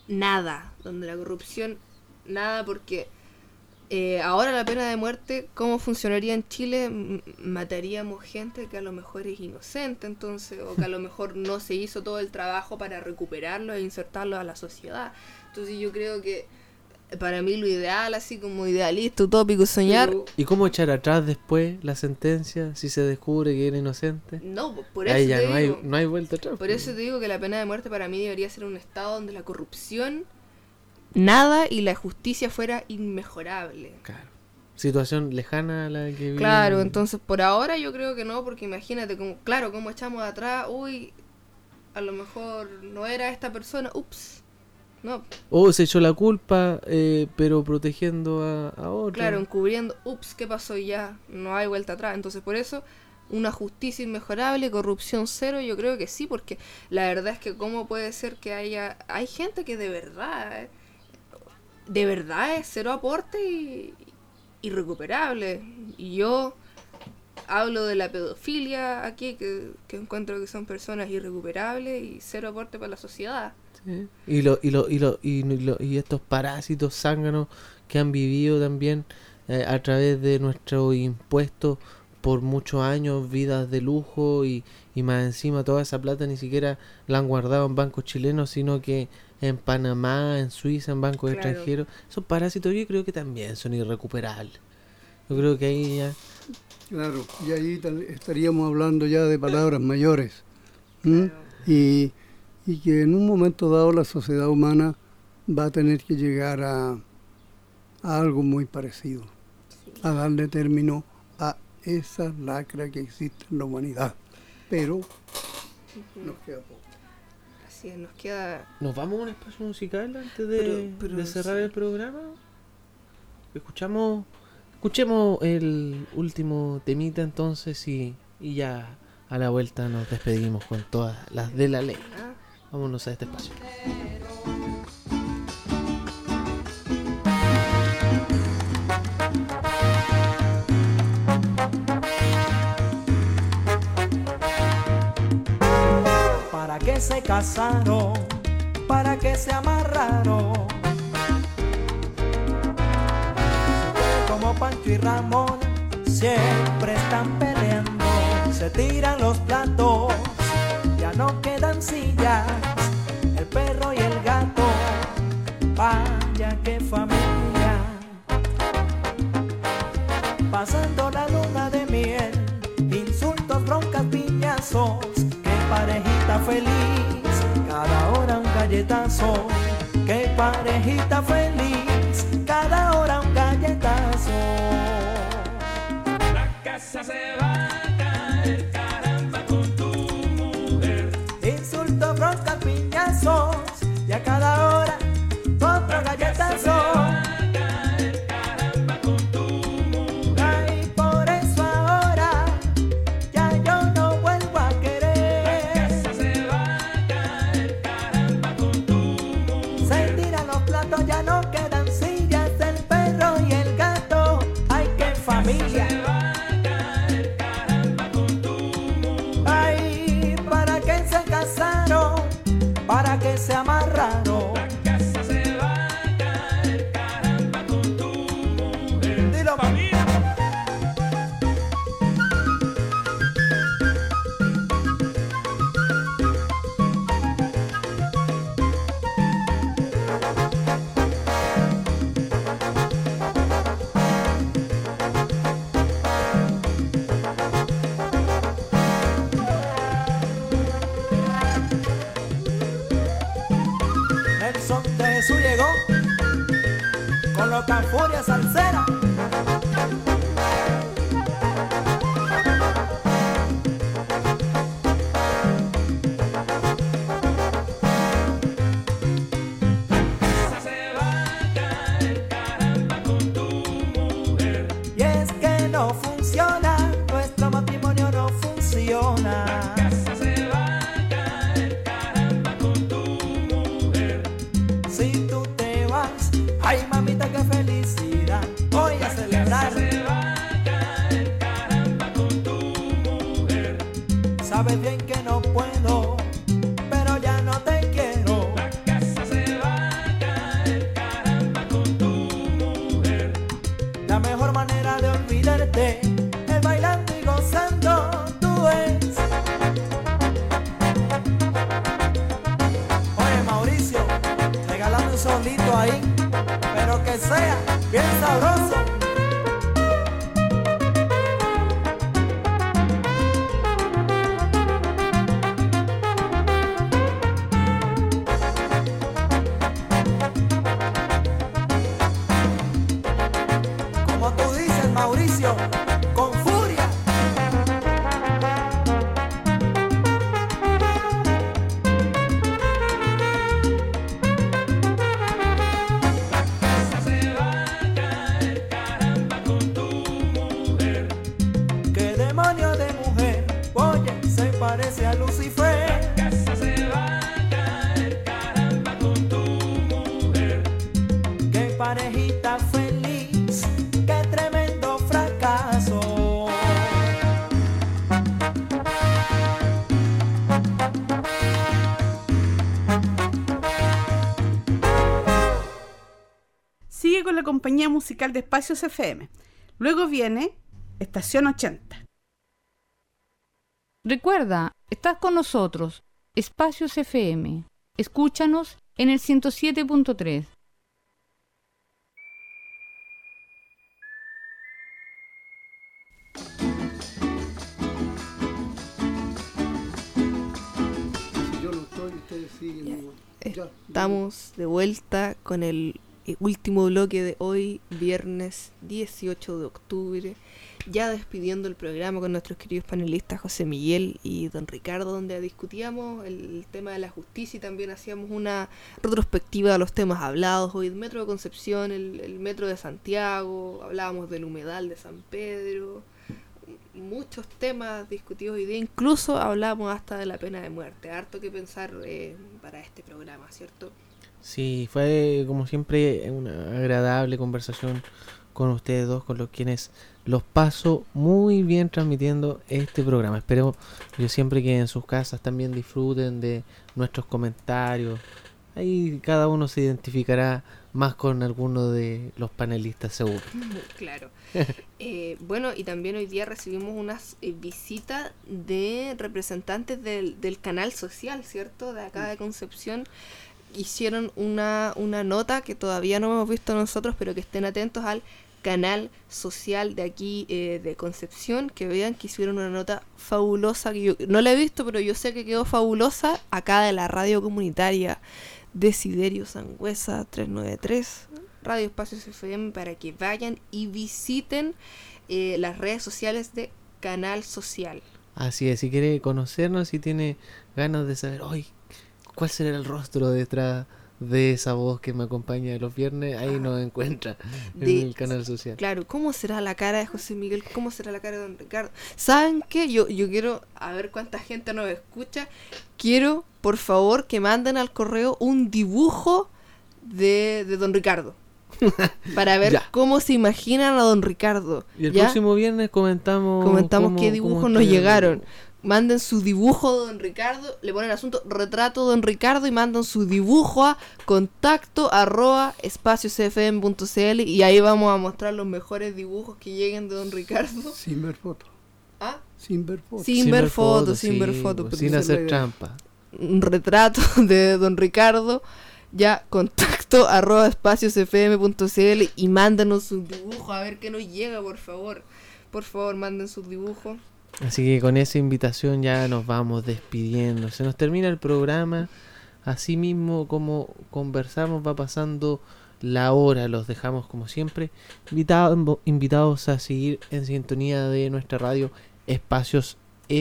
nada, donde la corrupción, nada, porque eh, ahora la pena de muerte, ¿cómo funcionaría en Chile? M- mataríamos gente que a lo mejor es inocente, entonces, o que a lo mejor no se hizo todo el trabajo para recuperarlo e insertarlo a la sociedad. Entonces yo creo que para mí lo ideal, así como idealista, utópico, soñar... Pero, ¿y cómo echar atrás después la sentencia si se descubre que era inocente? No, por eso Ahí ya te no, digo, hay, no hay vuelta atrás. por eso te digo que la pena de muerte para mí debería ser un estado donde la corrupción, nada, y la justicia fuera inmejorable. Claro. Situación lejana a la que vive. Claro, entonces por ahora yo creo que no, porque imagínate, como, claro, como echamos atrás, uy, a lo mejor no era esta persona, ups, no. O se echó la culpa, eh, pero protegiendo a, a otro. Claro, encubriendo, ups, ¿qué pasó? Ya, no hay vuelta atrás. Entonces por eso, una justicia inmejorable, corrupción cero, yo creo que sí, porque la verdad es que cómo puede ser que haya, hay gente que de verdad, de verdad es cero aporte y irrecuperable. Y yo hablo de la pedofilia aquí, que, que encuentro que son personas irrecuperables y cero aporte para la sociedad. Sí. Y, lo, y, lo, y, lo, y, lo, y estos parásitos zánganos que han vivido también eh, a través de nuestros impuestos por muchos años, vidas de lujo, y, y más encima toda esa plata ni siquiera la han guardado en bancos chilenos, sino que en Panamá, en Suiza, en bancos Claro. extranjeros. Esos parásitos yo creo que también son irrecuperables. Yo creo que ahí ya... Claro, y ahí tal- estaríamos hablando ya de palabras mayores. ¿m? Y, y que en un momento dado la sociedad humana va a tener que llegar a, a algo muy parecido, a darle término a esa lacra que existe en la humanidad. Pero nos queda poco. Así es, nos queda... ¿Nos vamos a un espacio musical antes de, Pero- pero de cerrar sí. el programa? Escuchamos, escuchemos el último temita entonces y, y ya a la vuelta nos despedimos con todas las de la ley. Vámonos a este espacio. ¿Para qué se casaron? ¿Para qué se amarraron? Como Pancho y Ramón siempre están peleando, se tiran los platos, ya no quedan sillas, el perro y el gato, vaya qué familia. Pasando la luna de miel, insultos, broncas, piñazos, qué parejita feliz, cada hora un galletazo, qué parejita feliz, cada hora un galletazo. La casa se va a caer, caramba, con tu mujer. Insultos, broncas, piñazos, y a cada hora otro galletazo. Ay, por eso ahora ya yo no vuelvo a querer. Se va a caer, caramba, con tu mujer. Se tiran los platos, ya no quedan sillas, el perro y el gato. Ay, qué familia. Ay, ¿para qué se casaron? ¿Para qué se amarraron? La casa se va a caer, caramba, con tu mujer. Dilo, familia. Nelson de su llegó con loca furia salsera. Se va a caer, caramba, con tu mujer. Y es que no funciona, nuestro matrimonio no funciona. Se va a caer, caramba, con tu mujer. Si tú te vas, ay mamita qué felicidad, voy a celebrar. Se va a caer, caramba, con tu mujer. Sabes bien que no puedo, pero ya no te quiero. La casa se va a solito ahí, pero que sea bien sabroso. Como tú dices, Mauricio, con furia. ¿Qué demonio de mujer? Oye, se parece a Lucifer. La casa se va a caer, caramba, con tu mujer. Qué parejita feliz, qué tremendo fracaso. Sigue con la compañía musical de Espacios F M. Luego viene Estación ochenta. Recuerda, estás con nosotros, Espacios F M. Escúchanos en el ciento siete punto tres. Si yo no estoy, ustedes siguen. Ya, Estamos de vuelta con el eh, último bloque de hoy, viernes dieciocho de octubre, ya despidiendo el programa con nuestros queridos panelistas José Miguel y don Ricardo, donde discutíamos el tema de la justicia y también hacíamos una retrospectiva de los temas hablados hoy, el Metro de Concepción, el, el Metro de Santiago, hablábamos del humedal de San Pedro, muchos temas discutidos hoy día, incluso hablamos hasta de la pena de muerte, harto que pensar eh, para este programa, ¿cierto? Sí, fue como siempre una agradable conversación con ustedes dos, con los quienes los paso muy bien transmitiendo este programa. Espero yo siempre que en sus casas también disfruten de nuestros comentarios. Ahí cada uno se identificará más con alguno de los panelistas, seguro. Claro. eh, bueno, y también hoy día recibimos unas eh, visitas de representantes del, del canal social, ¿cierto? De acá de Concepción. Hicieron una, una nota que todavía no hemos visto nosotros, pero que estén atentos al canal social de aquí eh, de Concepción, que vean que hicieron una nota fabulosa, que yo no la he visto, pero yo sé que quedó fabulosa, acá de la radio comunitaria Desiderio Sangüesa trescientos noventa y tres, Radio Espacios F M, para que vayan y visiten eh, las redes sociales de Canal Social. Así es, si quiere conocernos, si tiene ganas de saber, hoy ¿cuál será el rostro detrás de esa voz que me acompaña los viernes? Ahí nos encuentra en De- el canal social. Claro, ¿cómo será la cara de José Miguel? ¿Cómo será la cara de don Ricardo? ¿Saben qué? Yo, yo quiero, a ver cuánta gente nos escucha, quiero, por favor, que manden al correo un dibujo de, de don Ricardo. Para ver Ya. cómo se imaginan a don Ricardo. Y el ¿ya? próximo viernes comentamos Comentamos cómo- qué cómo dibujos nos queda. llegaron. Manden su dibujo de don Ricardo, le ponen asunto retrato de don Ricardo y mandan su dibujo a contacto arroba espaciosfm punto cl y ahí vamos a mostrar los mejores dibujos que lleguen de don Ricardo. Sin ver fotos. ¿Ah? Sin ver fotos. Sin, ver fotos, sin sí, ver fotos. pues, pero sin esa es la hacer idea. trampa. Un retrato de don Ricardo, ya contacto arroba espaciosfm punto cl y mándanos sus dibujos a ver qué nos llega, por favor. Por favor, manden sus dibujos. Así que con esa invitación ya nos vamos despidiendo. Se nos termina el programa. Así mismo como conversamos va pasando la hora. Los dejamos como siempre invitado- invitados a seguir en sintonía de nuestra radio Espacios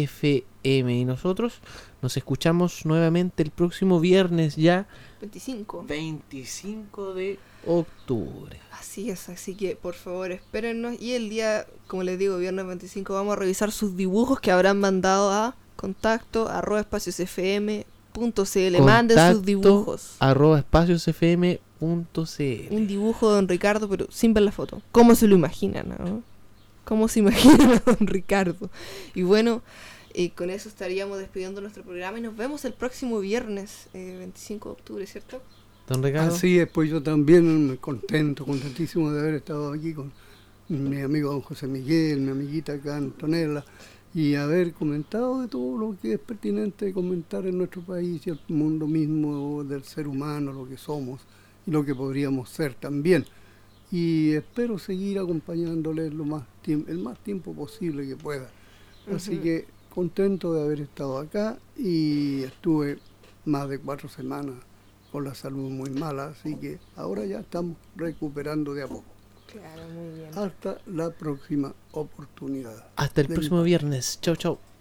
F M. Y nosotros nos escuchamos nuevamente el próximo viernes ya veinticinco. veinticinco de octubre. Así es, así que por favor espérennos y el día, como les digo, viernes veinticinco vamos a revisar sus dibujos que habrán mandado a contacto arroba espaciosfm punto cl. Manden sus Contacto dibujos. arroba espaciosfm punto cl. Un dibujo de don Ricardo, pero sin ver la foto. ¿Cómo se lo imaginan? ¿No? ¿Cómo se imaginan a don Ricardo? Y bueno, eh, con eso estaríamos despidiendo nuestro programa y nos vemos el próximo viernes, eh, veinticinco de octubre, ¿cierto? Don Ricardo. Así es, pues yo también contento, contentísimo de haber estado aquí con mi amigo don José Miguel, mi amiguita acá Antonella, y haber comentado de todo lo que es pertinente comentar en nuestro país y el mundo mismo del ser humano, lo que somos y lo que podríamos ser también. Y espero seguir acompañándoles lo más tiemp- el más tiempo posible que pueda. Así Ujú. que contento de haber estado acá, y estuve más de cuatro semanas con la salud muy mala, así que ahora ya estamos recuperando de a poco. Claro, muy bien. Hasta la próxima oportunidad. Hasta el Del- próximo viernes. Chau, chau.